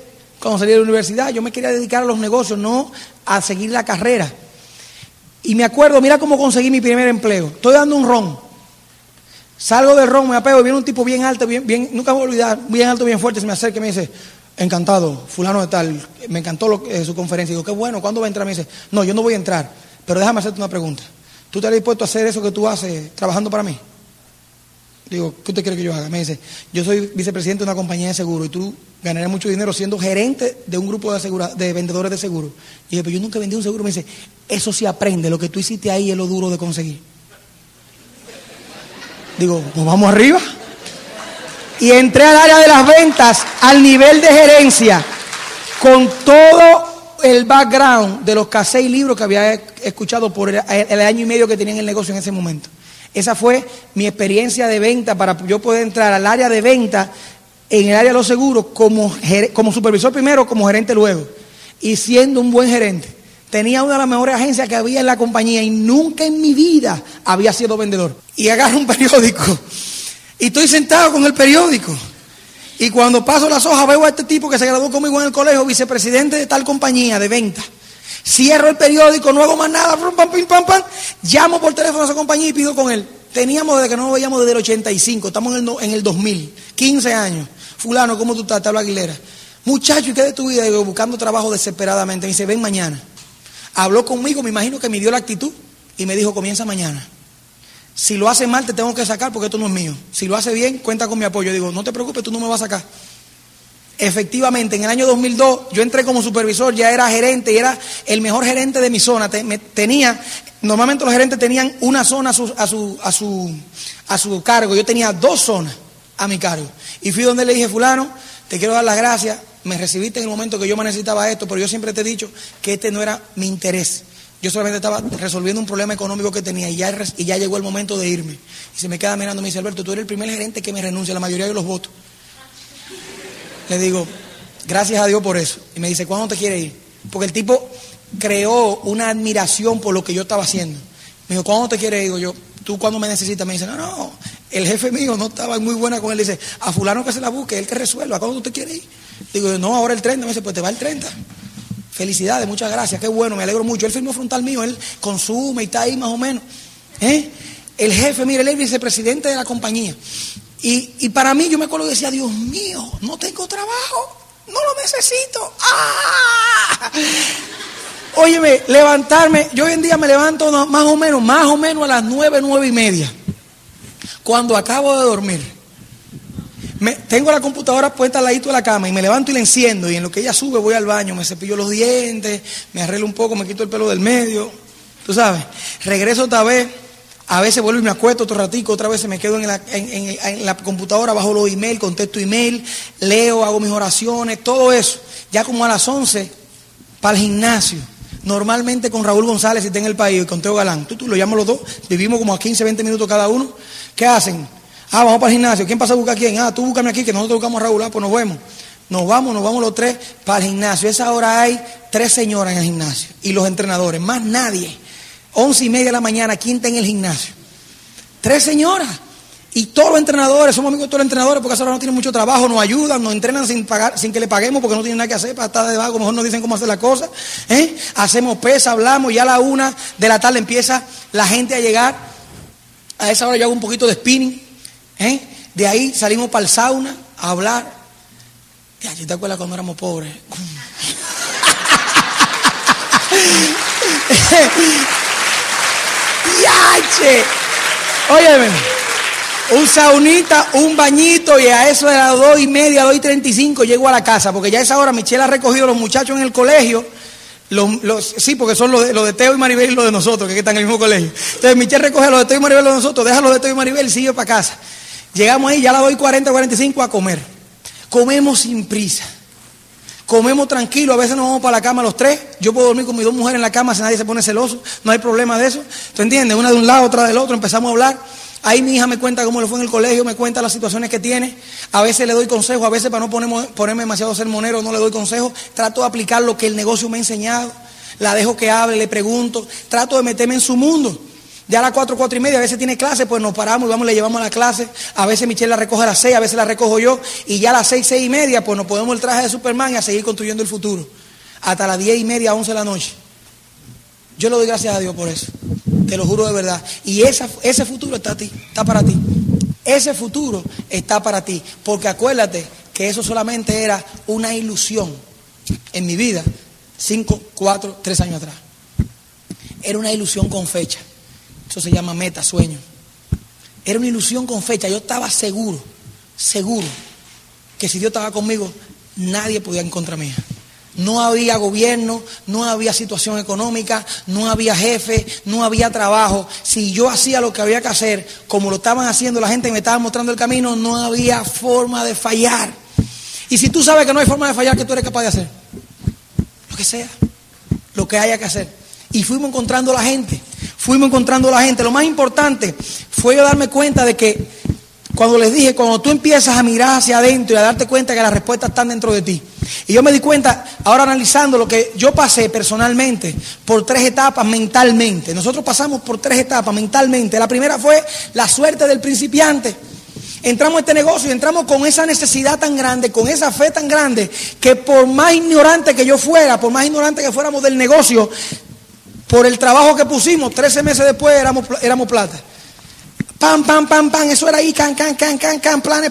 cuando salí de la universidad. Yo me quería dedicar a los negocios, no a seguir la carrera. Y me acuerdo, mira cómo conseguí mi primer empleo. Estoy dando un ron. Salgo del ron, me apego y viene un tipo bien alto, nunca me voy a olvidar, bien alto, bien fuerte, se me acerca y me dice, encantado, fulano de tal, me encantó su conferencia. Digo, qué bueno, ¿cuándo va a entrar? Me dice, no, yo no voy a entrar, pero déjame hacerte una pregunta. ¿Tú estarías dispuesto a hacer eso que tú haces trabajando para mí? Digo, ¿qué usted quiere que yo haga? Me dice, yo soy vicepresidente de una compañía de seguro y tú ganarías mucho dinero siendo gerente de un grupo de vendedores de seguro. Y dije, pero yo nunca vendí un seguro. Me dice, eso sí aprende, lo que tú hiciste ahí es lo duro de conseguir. Digo, pues vamos arriba. Y entré al área de las ventas, al nivel de gerencia, con todo el background de los casi 6 libros que había escuchado por el año y medio que tenía en el negocio en ese momento. Esa fue mi experiencia de venta para yo poder entrar al área de venta en el área de los seguros como supervisor primero, como gerente luego. Y siendo un buen gerente. Tenía una de las mejores agencias que había en la compañía y nunca en mi vida había sido vendedor. Y agarro un periódico y estoy sentado con el periódico. Y cuando paso las hojas veo a este tipo que se graduó conmigo en el colegio, vicepresidente de tal compañía de venta. Cierro el periódico, no hago más nada, pam, pim, pam, pam. Llamo por teléfono a esa compañía y pido con él. Teníamos desde que no nos veíamos desde el 85, estamos en el 2000, 15 años. Fulano, ¿cómo tú estás? Te habla Aguilera. Muchacho, ¿y qué de tu vida? Digo, buscando trabajo desesperadamente. Me dice, ven mañana. Habló conmigo, me imagino que me dio la actitud y me dijo, comienza mañana. Si lo hace mal te tengo que sacar porque esto no es mío. Si lo hace bien, cuenta con mi apoyo. Digo, no te preocupes, tú no me vas a sacar. Efectivamente, en el año 2002 yo entré como supervisor, ya era gerente y era el mejor gerente de mi zona. Normalmente los gerentes tenían una zona a su cargo. Yo tenía 2 zonas a mi cargo. Y fui donde le dije, fulano, te quiero dar las gracias. Me recibiste en el momento que yo me necesitaba esto, pero yo siempre te he dicho que este no era mi interés. Yo solamente estaba resolviendo un problema económico que tenía y ya llegó el momento de irme. Y se me queda mirando y me dice, Alberto, tú eres el primer gerente que me renuncia, la mayoría de los votos. Le digo, gracias a Dios por eso. Y me dice, ¿cuándo te quieres ir? Porque el tipo creó una admiración por lo que yo estaba haciendo. Me dijo, ¿cuándo te quieres ir? Digo yo, ¿tú cuándo me necesitas? Me dice, no, el jefe mío no estaba muy buena con él. Dice, a fulano que se la busque, él que resuelva. ¿Cuándo tú te quieres ir? Digo, no, ahora el 30. Me dice, pues te va el 30. Felicidades, muchas gracias, qué bueno, me alegro mucho. Él firmó frontal mío, él consume y está ahí más o menos. El jefe, mire, él es el vicepresidente de la compañía. Y para mí, yo me acuerdo y decía, Dios mío, no tengo trabajo, no lo necesito. ¡Ah! Óyeme, levantarme, yo hoy en día me levanto más o menos a las 9, 9:30. Cuando acabo de dormir. Tengo la computadora puesta al ladito de la cama y me levanto y la enciendo. Y en lo que ella sube voy al baño, me cepillo los dientes, me arreglo un poco, me quito el pelo del medio. Tú sabes, regreso otra vez. A veces vuelvo y me acuesto otro ratico, otra vez me quedo en la computadora, bajo los emails, contesto email, leo, hago mis oraciones, todo eso. Ya como a las 11, para el gimnasio. Normalmente con Raúl González, si está en el país, y con Teo Galán. Tú lo llamas los dos, vivimos como a 15, 20 minutos cada uno. ¿Qué hacen? Vamos para el gimnasio. ¿Quién pasa a buscar a quién? Tú búscame aquí, que nosotros buscamos a Raúl. Pues nos vemos. Nos vamos los 3 para el gimnasio. A esa hora hay 3 señoras en el gimnasio. Y los entrenadores, más nadie. 11:30 de la mañana, ¿quién está en el gimnasio? 3 señoras. Y todos los entrenadores, somos amigos de todos los entrenadores porque a esa hora no tienen mucho trabajo, nos ayudan, nos entrenan sin que le paguemos porque no tienen nada que hacer para estar debajo, mejor nos dicen cómo hacer las cosas. Hacemos pesa, hablamos, ya a la 1 de la tarde empieza la gente a llegar. A esa hora yo hago un poquito de spinning. De ahí salimos para el sauna a hablar. ¿Te acuerdas cuando éramos pobres? ¡Yache! Óyeme, un saunita, un bañito y a eso de las 2:30, 2:35 llego a la casa porque ya a esa hora Michelle ha recogido a los muchachos en el colegio. Sí, porque son los de Teo y Maribel y los de nosotros, que están en el mismo colegio. Entonces Michelle recoge a los de Teo y Maribel y los de nosotros, deja a los de Teo y Maribel y sigue para casa. Llegamos ahí, ya a las 2:40, 45 a comer. Comemos sin prisa. Comemos tranquilo, a veces nos vamos para la cama los 3. Yo puedo dormir con mis 2 mujeres en la cama si nadie se pone celoso. No hay problema de eso. ¿Tú entiendes? Una de un lado, otra del otro. Empezamos a hablar. Ahí mi hija me cuenta cómo le fue en el colegio, me cuenta las situaciones que tiene. A veces le doy consejos, a veces para no ponerme demasiado sermonero no le doy consejos. Trato de aplicar lo que el negocio me ha enseñado. La dejo que hable, le pregunto. Trato de meterme en su mundo. Ya a las 4, 4 y media, a veces tiene clase, pues nos paramos y vamos, le llevamos a la clase. A veces Michelle la recoge a las 6, a veces la recojo yo. Y ya a las 6, 6 y media, pues nos ponemos el traje de Superman y a seguir construyendo el futuro. Hasta las 10 y media, 11 de la noche. Yo le doy gracias a Dios por eso. Te lo juro de verdad. Y ese futuro está para ti. Ese futuro está para ti. Porque acuérdate que eso solamente era una ilusión en mi vida 5, 4, 3 años atrás. Era una ilusión con fecha. Eso se llama meta, sueño. Era una ilusión con fecha. Yo estaba seguro que si Dios estaba conmigo, nadie podía ir en contra mía. No había gobierno, no había situación económica, no había jefe, no había trabajo. Si yo hacía lo que había que hacer, como lo estaban haciendo la gente que me estaba mostrando el camino, no había forma de fallar. Y si tú sabes que no hay forma de fallar, ¿qué tú eres capaz de hacer? Lo que sea, lo que haya que hacer. Y fuimos encontrando a la gente. Lo más importante fue yo darme cuenta de que, cuando les dije, cuando tú empiezas a mirar hacia adentro y a darte cuenta que las respuestas están dentro de ti. Y yo me di cuenta, ahora analizando lo que yo pasé personalmente, por 3 etapas mentalmente. Nosotros pasamos por 3 etapas mentalmente. La primera fue la suerte del principiante. Entramos a este negocio y entramos con esa necesidad tan grande, con esa fe tan grande, que por más ignorante que yo fuera, por más ignorante que fuéramos del negocio, por el trabajo que pusimos, 13 meses después éramos plata. Pam, pam, pam, pam, eso era ahí, can, planes.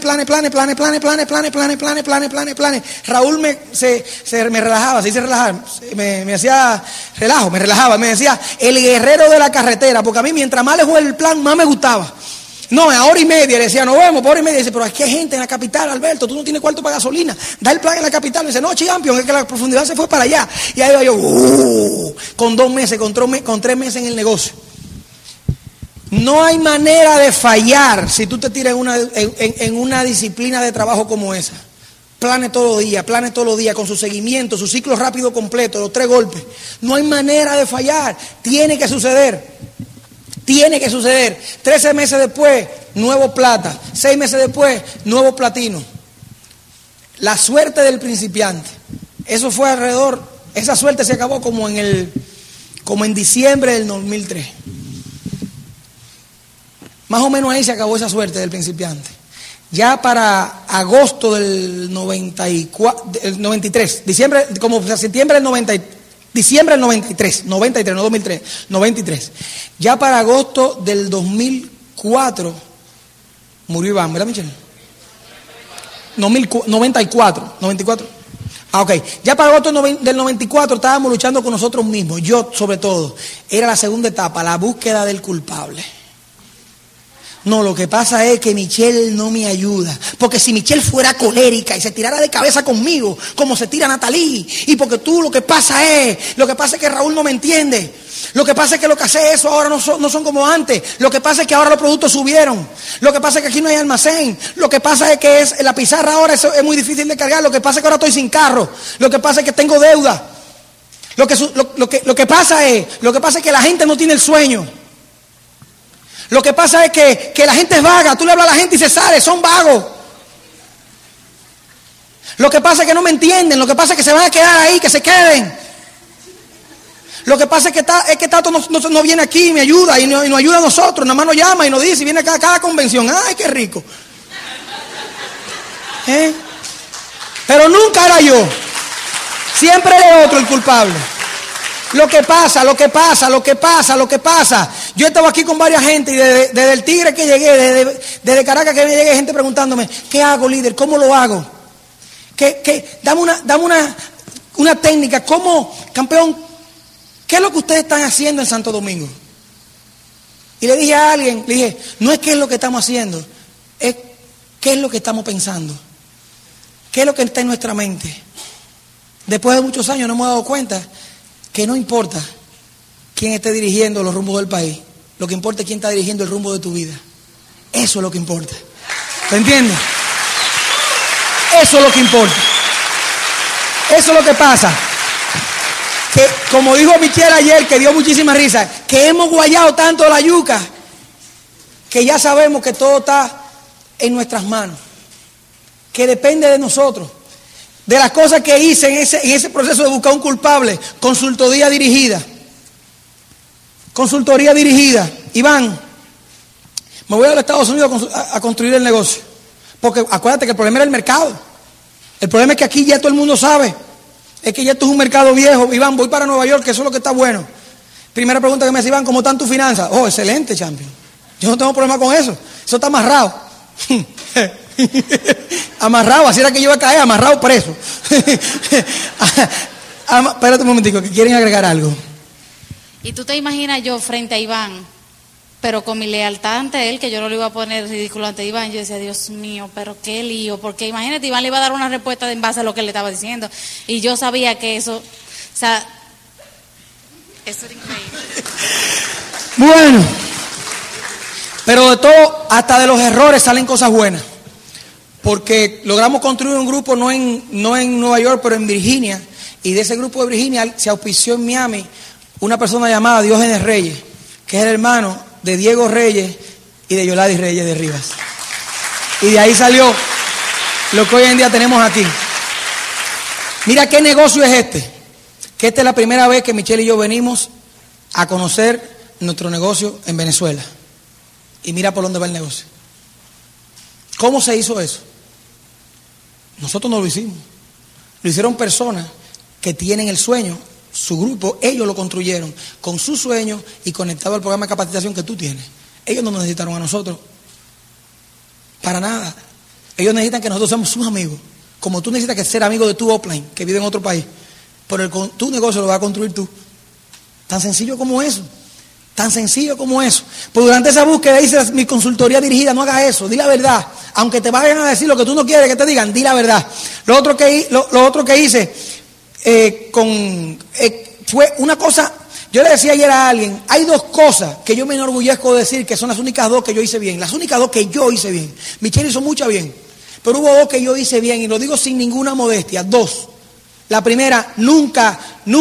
Raúl me relajaba, se dice relajar, me hacía relajo, me relajaba, me decía el guerrero de la carretera, porque a mí mientras más lejos el plan, más me gustaba. No, a hora y media, le decía, nos vemos, por hora y media, dice, pero aquí hay gente en la capital, Alberto, tú no tienes cuarto para gasolina, da el plan en la capital, me dice, no, champion, es que la profundidad se fue para allá. Y ahí iba yo, con 2 meses, con 3 meses en el negocio. No hay manera de fallar si tú te tiras en una disciplina de trabajo como esa. Planes todos los días, con su seguimiento, su ciclo rápido completo, los 3 golpes. No hay manera de fallar. Tiene que suceder. 13 meses después, nuevo plata. 6 meses después, nuevo platino. La suerte del principiante. Eso fue alrededor, esa suerte se acabó como en diciembre del 2003. Más o menos ahí se acabó esa suerte del principiante. Ya para agosto del 93, septiembre del 93, no 2003, 93. Ya para agosto del 2004 murió Iván, ¿verdad, Michelle? 94. Ok, ya para agosto del 94 estábamos luchando con nosotros mismos, yo sobre todo. Era la segunda etapa, la búsqueda del culpable. No, lo que pasa es que Michelle no me ayuda. Porque si Michelle fuera colérica y se tirara de cabeza conmigo, como se tira Natalí, y porque tú lo que pasa es que Raúl no me entiende. Lo que pasa es que lo que hace eso ahora no son como antes. Lo que pasa es que ahora los productos subieron. Lo que pasa es que aquí no hay almacén. Lo que pasa es que la pizarra ahora es muy difícil de cargar. Lo que pasa es que ahora estoy sin carro. Lo que pasa es que tengo deuda. Lo que pasa es que la gente no tiene el sueño. Lo que pasa es que la gente es vaga. Tú le hablas a la gente y se sale, son vagos. Lo que pasa es que no me entienden. Lo que pasa es que se van a quedar ahí, que se queden. Lo que pasa es que Tato no viene aquí y me ayuda y nos ayuda a nosotros. Nada más nos llama y nos dice y viene a cada convención. ¡Ay, qué rico! Pero nunca era yo. Siempre era otro el culpable. Lo que pasa. Yo he estado aquí con varias gente y desde el Tigre que llegué, desde Caracas que me llegué, gente preguntándome, ¿qué hago, líder? ¿Cómo lo hago? Dame una técnica. ¿Cómo, campeón? ¿Qué es lo que ustedes están haciendo en Santo Domingo? Y le dije a alguien, no es qué es lo que estamos haciendo, es qué es lo que estamos pensando. ¿Qué es lo que está en nuestra mente? Después de muchos años nos hemos dado cuenta que no importa quién esté dirigiendo los rumbos del país, lo que importa es quién está dirigiendo el rumbo de tu vida. Eso es lo que importa. ¿Te entiendes? Eso es lo que importa. Eso es lo que pasa. Que, como dijo Michelle ayer, que dio muchísima risa, que hemos guayado tanto la yuca, que ya sabemos que todo está en nuestras manos, que depende de nosotros. De las cosas que hice en ese proceso de buscar un culpable, consultoría dirigida. Iván, me voy a los Estados Unidos a construir el negocio. Porque acuérdate que el problema era el mercado. El problema es que aquí ya todo el mundo sabe. Es que ya esto es un mercado viejo. Iván, voy para Nueva York, que eso es lo que está bueno. Primera pregunta que me hace Iván, ¿cómo están tus finanzas? Oh, excelente, champion. Yo no tengo problema con eso. Eso está amarrado. Amarrado, así era que yo iba a caer, amarrado preso. Espérate un momentico, que quieren agregar algo. Y tú te imaginas yo frente a Iván, pero con mi lealtad ante él, que yo no lo iba a poner ridículo ante Iván. Yo decía, Dios mío, pero qué lío, porque imagínate, Iván le iba a dar una respuesta en base a lo que él le estaba diciendo, y yo sabía que eso, o sea, eso era increíble. Bueno, pero de todo, hasta de los errores salen cosas buenas, porque logramos construir un grupo no en Nueva York, pero en Virginia, y de ese grupo de Virginia se auspició en Miami una persona llamada Diógenes Reyes, que es el hermano de Diego Reyes y de Yoladis Reyes de Rivas. Y de ahí salió lo que hoy en día tenemos aquí. Mira qué negocio es este. Que esta es la primera vez que Michelle y yo venimos a conocer nuestro negocio en Venezuela. Y mira por dónde va el negocio. ¿Cómo se hizo eso? Nosotros no lo hicimos. Lo hicieron personas que tienen el sueño. Su grupo, ellos lo construyeron con su sueño y conectado al programa de capacitación que tú tienes. Ellos no nos necesitaron a nosotros para nada. Ellos necesitan que nosotros seamos sus amigos, como tú necesitas que ser amigo de tu upline que vive en otro país, pero tu negocio lo vas a construir tú. Tan sencillo como eso. Tan sencillo como eso. Pues durante esa búsqueda hice mi consultoría dirigida. No hagas eso, di la verdad. Aunque te vayan a decir lo que tú no quieres que te digan, di la verdad. Lo otro que hice fue una cosa. Yo le decía ayer a alguien, hay dos cosas que yo me enorgullezco de decir que son las únicas dos que yo hice bien. Las únicas dos que yo hice bien. Michelle hizo muchas bien, pero hubo dos que yo hice bien, y lo digo sin ninguna modestia. Dos. La primera, nunca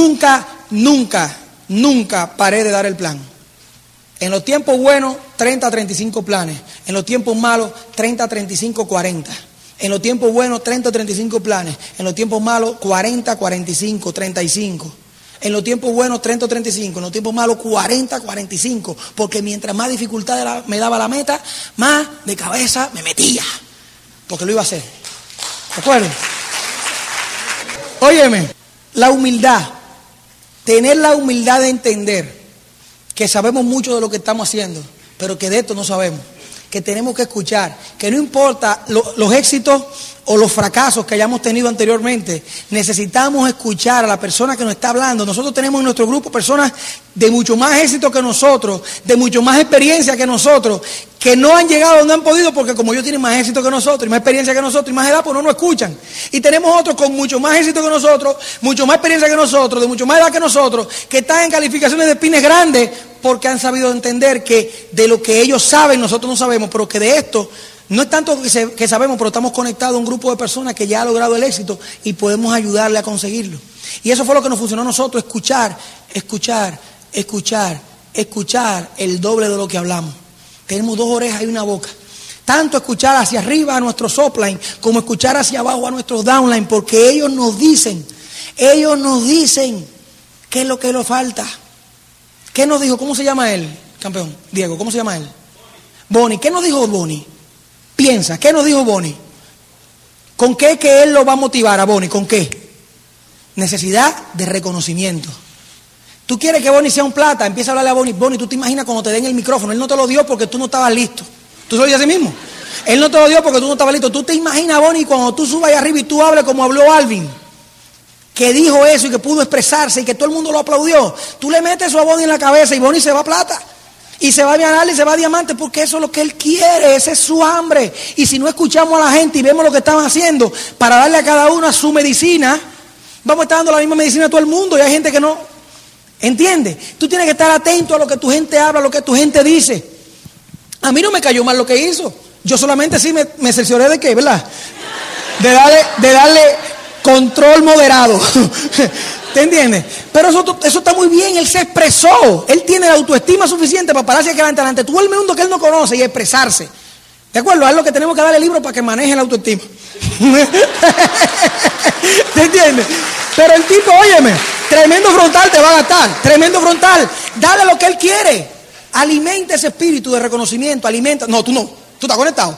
paré de dar el plan. En los tiempos buenos, 30 a 35 planes. En los tiempos malos, 30 a 35, 40. En los tiempos buenos, 30 a 35 planes. En los tiempos malos, 40, 45, 35. En los tiempos buenos, 30 a 35. En los tiempos malos, 40, 45. Porque mientras más dificultad me daba la meta, más de cabeza me metía. Porque lo iba a hacer. ¿De acuerdo? Óyeme, la humildad. Tener la humildad de entender que sabemos mucho de lo que estamos haciendo, pero que de esto no sabemos, que tenemos que escuchar, que no importa los éxitos o los fracasos que hayamos tenido anteriormente, necesitamos escuchar a la persona que nos está hablando. Nosotros tenemos en nuestro grupo personas de mucho más éxito que nosotros, de mucho más experiencia que nosotros, que no han llegado donde han podido porque como ellos tienen más éxito que nosotros, y más experiencia que nosotros, y más edad, pues no nos escuchan. Y tenemos otros con mucho más éxito que nosotros, mucho más experiencia que nosotros, de mucho más edad que nosotros, que están en calificaciones de pines grandes porque han sabido entender que de lo que ellos saben nosotros no sabemos, pero que de esto no es tanto que sabemos, pero estamos conectados a un grupo de personas que ya ha logrado el éxito y podemos ayudarle a conseguirlo. Y eso fue lo que nos funcionó a nosotros, escuchar el doble de lo que hablamos. Tenemos dos orejas y una boca. Tanto escuchar hacia arriba a nuestros upline como escuchar hacia abajo a nuestros downline, porque ellos nos dicen qué es lo que nos falta. ¿Qué nos dijo? ¿Cómo se llama él, campeón? Diego, ¿cómo se llama él? Bonnie. ¿Qué nos dijo Bonnie? Piensa, ¿qué nos dijo Bonnie? ¿Con qué que él lo va a motivar a Bonnie? ¿Con qué? Necesidad de reconocimiento. Tú quieres que Bonnie sea un plata, empieza a hablarle a Bonnie. Bonnie, tú te imaginas cuando te den el micrófono, él no te lo dio porque tú no estabas listo. ¿Tú se lo dices a sí mismo? Él no te lo dio porque tú no estabas listo. Tú te imaginas, Bonnie, cuando tú subas ahí arriba y tú hables como habló Alvin, que dijo eso y que pudo expresarse y que todo el mundo lo aplaudió. Tú le metes eso a Bonnie en la cabeza y Bonnie se va a plata. Y se va a ganar y se va a diamante, porque eso es lo que él quiere, esa es su hambre. Y si no escuchamos a la gente y vemos lo que están haciendo para darle a cada uno su medicina, vamos a estar dando la misma medicina a todo el mundo y hay gente que no. ¿Entiendes? Tú tienes que estar atento a lo que tu gente habla, a lo que tu gente dice. A mí no me cayó mal lo que hizo. Yo solamente sí me cercioré de qué, ¿verdad? De darle control moderado. ¿Te entiendes? Pero eso está muy bien, él se expresó, él tiene la autoestima suficiente para pararse aquí adelante todo el mundo que él no conoce y expresarse. ¿De acuerdo? Es lo que tenemos que darle el libro para que maneje la autoestima. ¿Te entiendes? Pero el tipo, óyeme, tremendo frontal te va a gastar, tremendo frontal, dale lo que él quiere. Alimenta ese espíritu de reconocimiento, alimenta. No, tú no, tú estás conectado.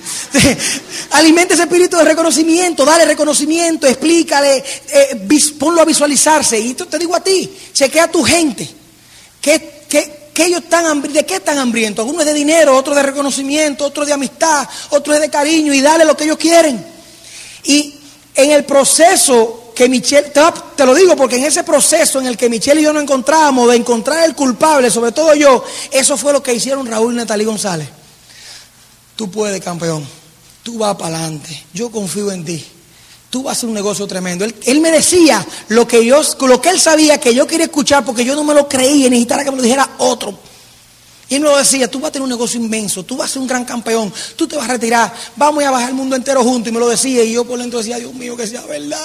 Alimenta ese espíritu de reconocimiento, dale reconocimiento, explícale, ponlo a visualizarse. Y esto te digo a ti, chequea a tu gente. Que ellos ¿de qué están hambrientos? Algunos es de dinero, otros de reconocimiento, otros de amistad, otros de cariño, y dale lo que ellos quieren. Y en el proceso que Michelle, te lo digo porque en ese proceso en el que Michelle y yo nos encontrábamos, de encontrar el culpable, sobre todo yo, eso fue lo que hicieron Raúl y Natalie González. Tú puedes, campeón, tú vas para adelante, yo confío en ti. Tú vas a hacer un negocio tremendo. Él me decía lo que él sabía que yo quería escuchar porque yo no me lo creía, necesitaba que me lo dijera otro. Y él me lo decía, tú vas a tener un negocio inmenso, tú vas a ser un gran campeón, tú te vas a retirar, vamos a bajar el mundo entero juntos. Y me lo decía, y yo por dentro decía, Dios mío, que sea verdad.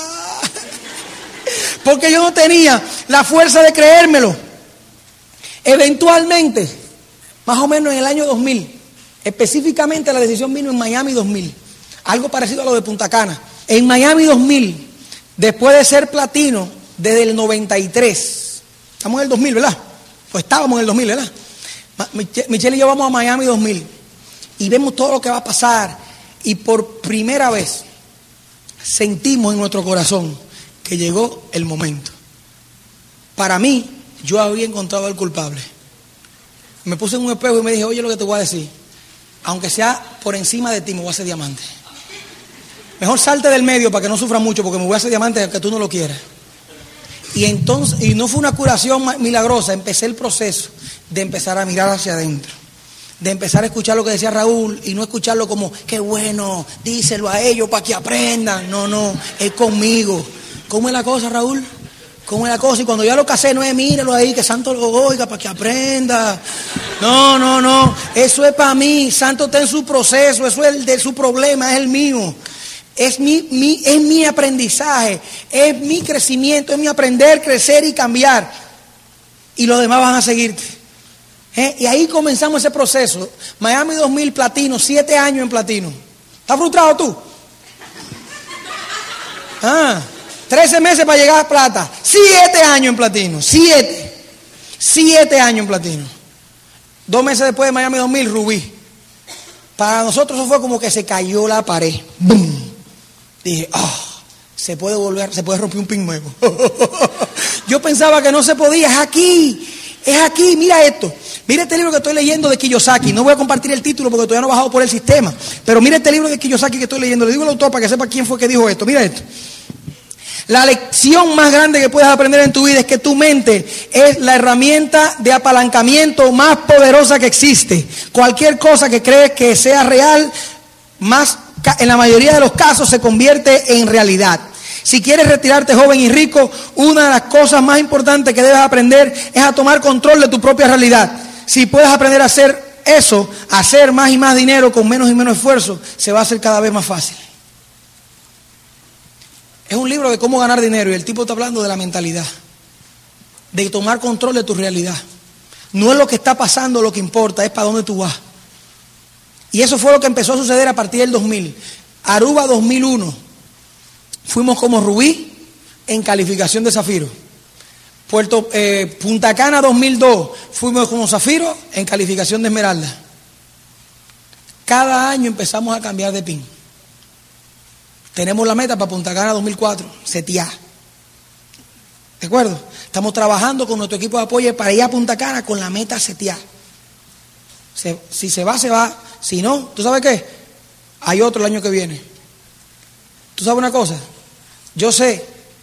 Porque yo no tenía la fuerza de creérmelo. Eventualmente, más o menos en el año 2000, específicamente la decisión vino en Miami 2000, algo parecido a lo de Punta Cana. En Miami 2000, después de ser platino desde el 93, estamos en el 2000, ¿verdad? Pues estábamos en el 2000, ¿verdad? Michelle y yo vamos a Miami 2000 y vemos todo lo que va a pasar y por primera vez sentimos en nuestro corazón que llegó el momento. Para mí, yo había encontrado al culpable. Me puse en un espejo y me dije, oye, lo que te voy a decir, aunque sea por encima de ti, me voy a hacer diamante. Mejor salte del medio para que no sufra mucho, porque me voy a hacer diamante aunque tú no lo quieras. Y entonces, y no fue una curación milagrosa, empecé el proceso de empezar a mirar hacia adentro, de empezar a escuchar lo que decía Raúl y no escucharlo como, qué bueno, díselo a ellos para que aprendan. No, es conmigo. ¿Cómo es la cosa, Raúl? ¿Cómo es la cosa? Y cuando ya lo casé, no es míralo ahí, que Santo lo oiga para que aprenda. No, eso es para mí. Santo está en su proceso, eso es el de su problema, es el mío. Es mi aprendizaje, es mi crecimiento, es mi aprender, crecer y cambiar. Y los demás van a seguirte. Y ahí comenzamos ese proceso. Miami 2000 platino, 7 años en platino. ¿Estás frustrado tú? 13 meses para llegar a plata. 7 años en platino. 7 años en platino. 2 meses después de Miami 2000, rubí. Para nosotros eso fue como que se cayó la pared. ¡Bum! Dije, se puede romper un pin nuevo. Yo pensaba que no se podía, es aquí, mira esto. Mira este libro que estoy leyendo de Kiyosaki. No voy a compartir el título porque todavía no he bajado por el sistema. Pero mira este libro de Kiyosaki que estoy leyendo. Le digo al autor para que sepa quién fue que dijo esto. Mira esto. La lección más grande que puedes aprender en tu vida es que tu mente es la herramienta de apalancamiento más poderosa que existe. Cualquier cosa que crees que sea real, en la mayoría de los casos se convierte en realidad. Si quieres retirarte joven y rico, una de las cosas más importantes que debes aprender es a tomar control de tu propia realidad. Si puedes aprender a hacer eso, a hacer más y más dinero con menos y menos esfuerzo, se va a hacer cada vez más fácil. Es un libro de cómo ganar dinero y el tipo está hablando de la mentalidad, de tomar control de tu realidad. No es lo que está pasando lo que importa, es para dónde tú vas. Y eso fue lo que empezó a suceder a partir del 2000. Aruba 2001, fuimos como rubí en calificación de zafiro. Punta Cana 2002, fuimos como zafiro en calificación de esmeralda. Cada año empezamos a cambiar de pin. Tenemos la meta para Punta Cana 2004, setear. ¿De acuerdo? Estamos trabajando con nuestro equipo de apoyo para ir a Punta Cana con la meta setear. Si se va, se va. Si no, ¿tú sabes qué? Hay otro el año que viene. ¿Tú sabes una cosa? Yo sé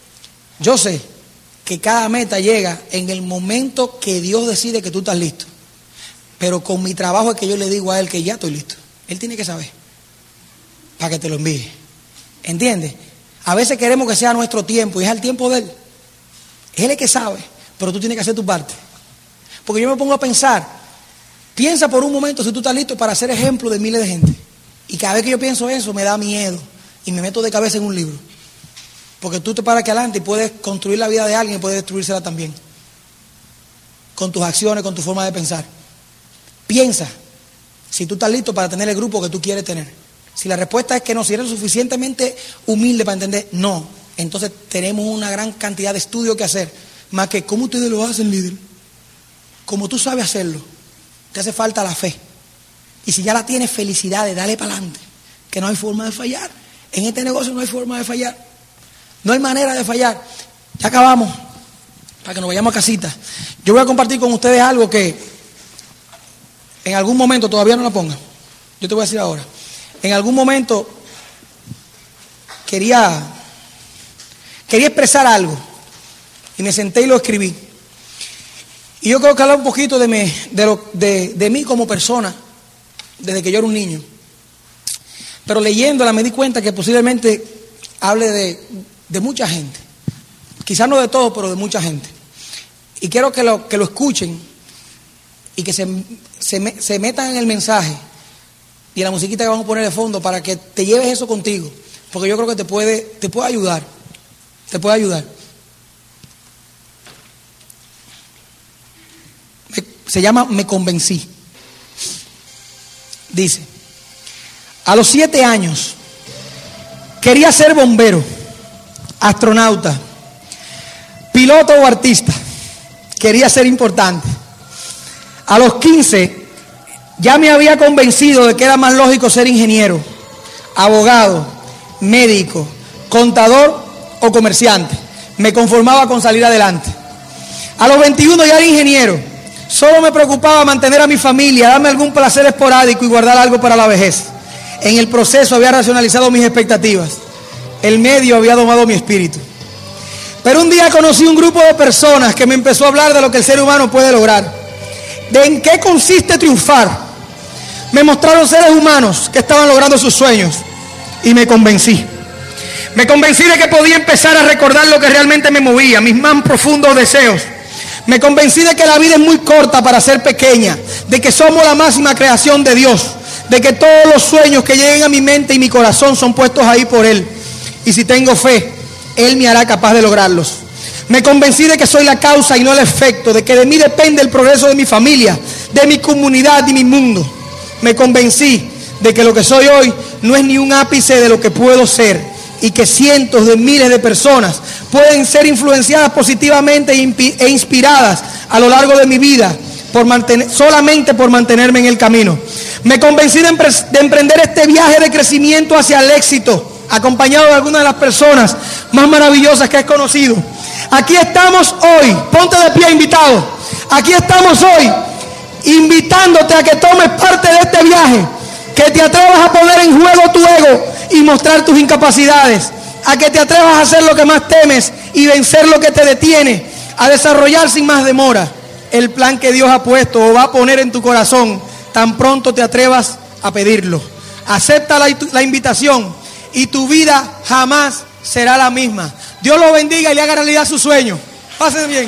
que cada meta llega en el momento que Dios decide que tú estás listo. Pero con mi trabajo es que yo le digo a Él que ya estoy listo. Él tiene que saber para que te lo envíe. ¿Entiendes? A veces queremos que sea nuestro tiempo y es el tiempo de Él. Él es el que sabe, pero tú tienes que hacer tu parte. Porque yo me pongo a pensar. Piensa por un momento si tú estás listo para ser ejemplo de miles de gente. Y cada vez que yo pienso eso me da miedo y me meto de cabeza en un libro. Porque tú te paras aquí adelante y puedes construir la vida de alguien y puedes destruírsela también. Con tus acciones, con tu forma de pensar. Piensa si tú estás listo para tener el grupo que tú quieres tener. Si la respuesta es que no, si eres suficientemente humilde para entender, no. Entonces tenemos una gran cantidad de estudios que hacer. Más que cómo ustedes lo hacen, líder. Como tú sabes hacerlo. te hace falta la fe. Y si ya la tienes, felicidades, dale para adelante, que no hay forma de fallar. En este negocio no hay forma de fallar. No hay manera de fallar. Ya acabamos, para que nos vayamos a casita. Yo voy a compartir con ustedes algo que en algún momento, todavía no la pongan, yo te voy a decir ahora. En algún momento quería expresar algo y me senté y lo escribí. Y yo creo que hablar un poquito de mí como persona, desde que yo era un niño. Pero leyéndola me di cuenta que posiblemente hable de mucha gente. Quizás no de todo, pero de mucha gente. Y quiero que lo escuchen y que se metan en el mensaje y en la musiquita que vamos a poner de fondo para que te lleves eso contigo. Porque yo creo que te puede ayudar. Te puede ayudar. Se llama Me Convencí. Dice: a los 7 años quería ser bombero, astronauta, piloto o artista. Quería ser importante. A los 15 ya me había convencido de que era más lógico ser ingeniero, abogado, médico, contador o comerciante. Me conformaba con salir adelante. A los 21 ya era ingeniero. Solo me preocupaba mantener a mi familia, darme algún placer esporádico y guardar algo para la vejez. En el proceso había racionalizado mis expectativas. El medio había domado mi espíritu. Pero un día conocí un grupo de personas que me empezó a hablar de lo que el ser humano puede lograr. De en qué consiste triunfar. Me mostraron seres humanos que estaban logrando sus sueños y me convencí. Me convencí de que podía empezar a recordar lo que realmente me movía, mis más profundos deseos. Me convencí de que la vida es muy corta para ser pequeña, de que somos la máxima creación de Dios, de que todos los sueños que lleguen a mi mente y mi corazón son puestos ahí por Él. Y si tengo fe, Él me hará capaz de lograrlos. Me convencí de que soy la causa y no el efecto, de que de mí depende el progreso de mi familia, de mi comunidad y mi mundo. Me convencí de que lo que soy hoy no es ni un ápice de lo que puedo ser, y que cientos de miles de personas pueden ser influenciadas positivamente e inspiradas a lo largo de mi vida solamente por mantenerme en el camino. Me convencí de emprender este viaje de crecimiento hacia el éxito, acompañado de algunas de las personas más maravillosas que he conocido. Aquí estamos hoy, ponte de pie, invitado. Aquí estamos hoy invitándote a que tomes parte de este viaje, que te atrevas a poner en juego tu ego y mostrar tus incapacidades, a que te atrevas a hacer lo que más temes y vencer lo que te detiene, a desarrollar sin más demora el plan que Dios ha puesto o va a poner en tu corazón tan pronto te atrevas a pedirlo. Acepta la invitación y tu vida jamás será la misma. Dios lo bendiga y le haga realidad su sueño. Pasen bien.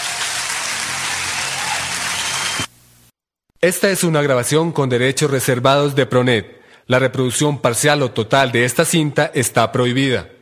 Esta es una grabación con derechos reservados de Pronet. La reproducción parcial o total de esta cinta está prohibida.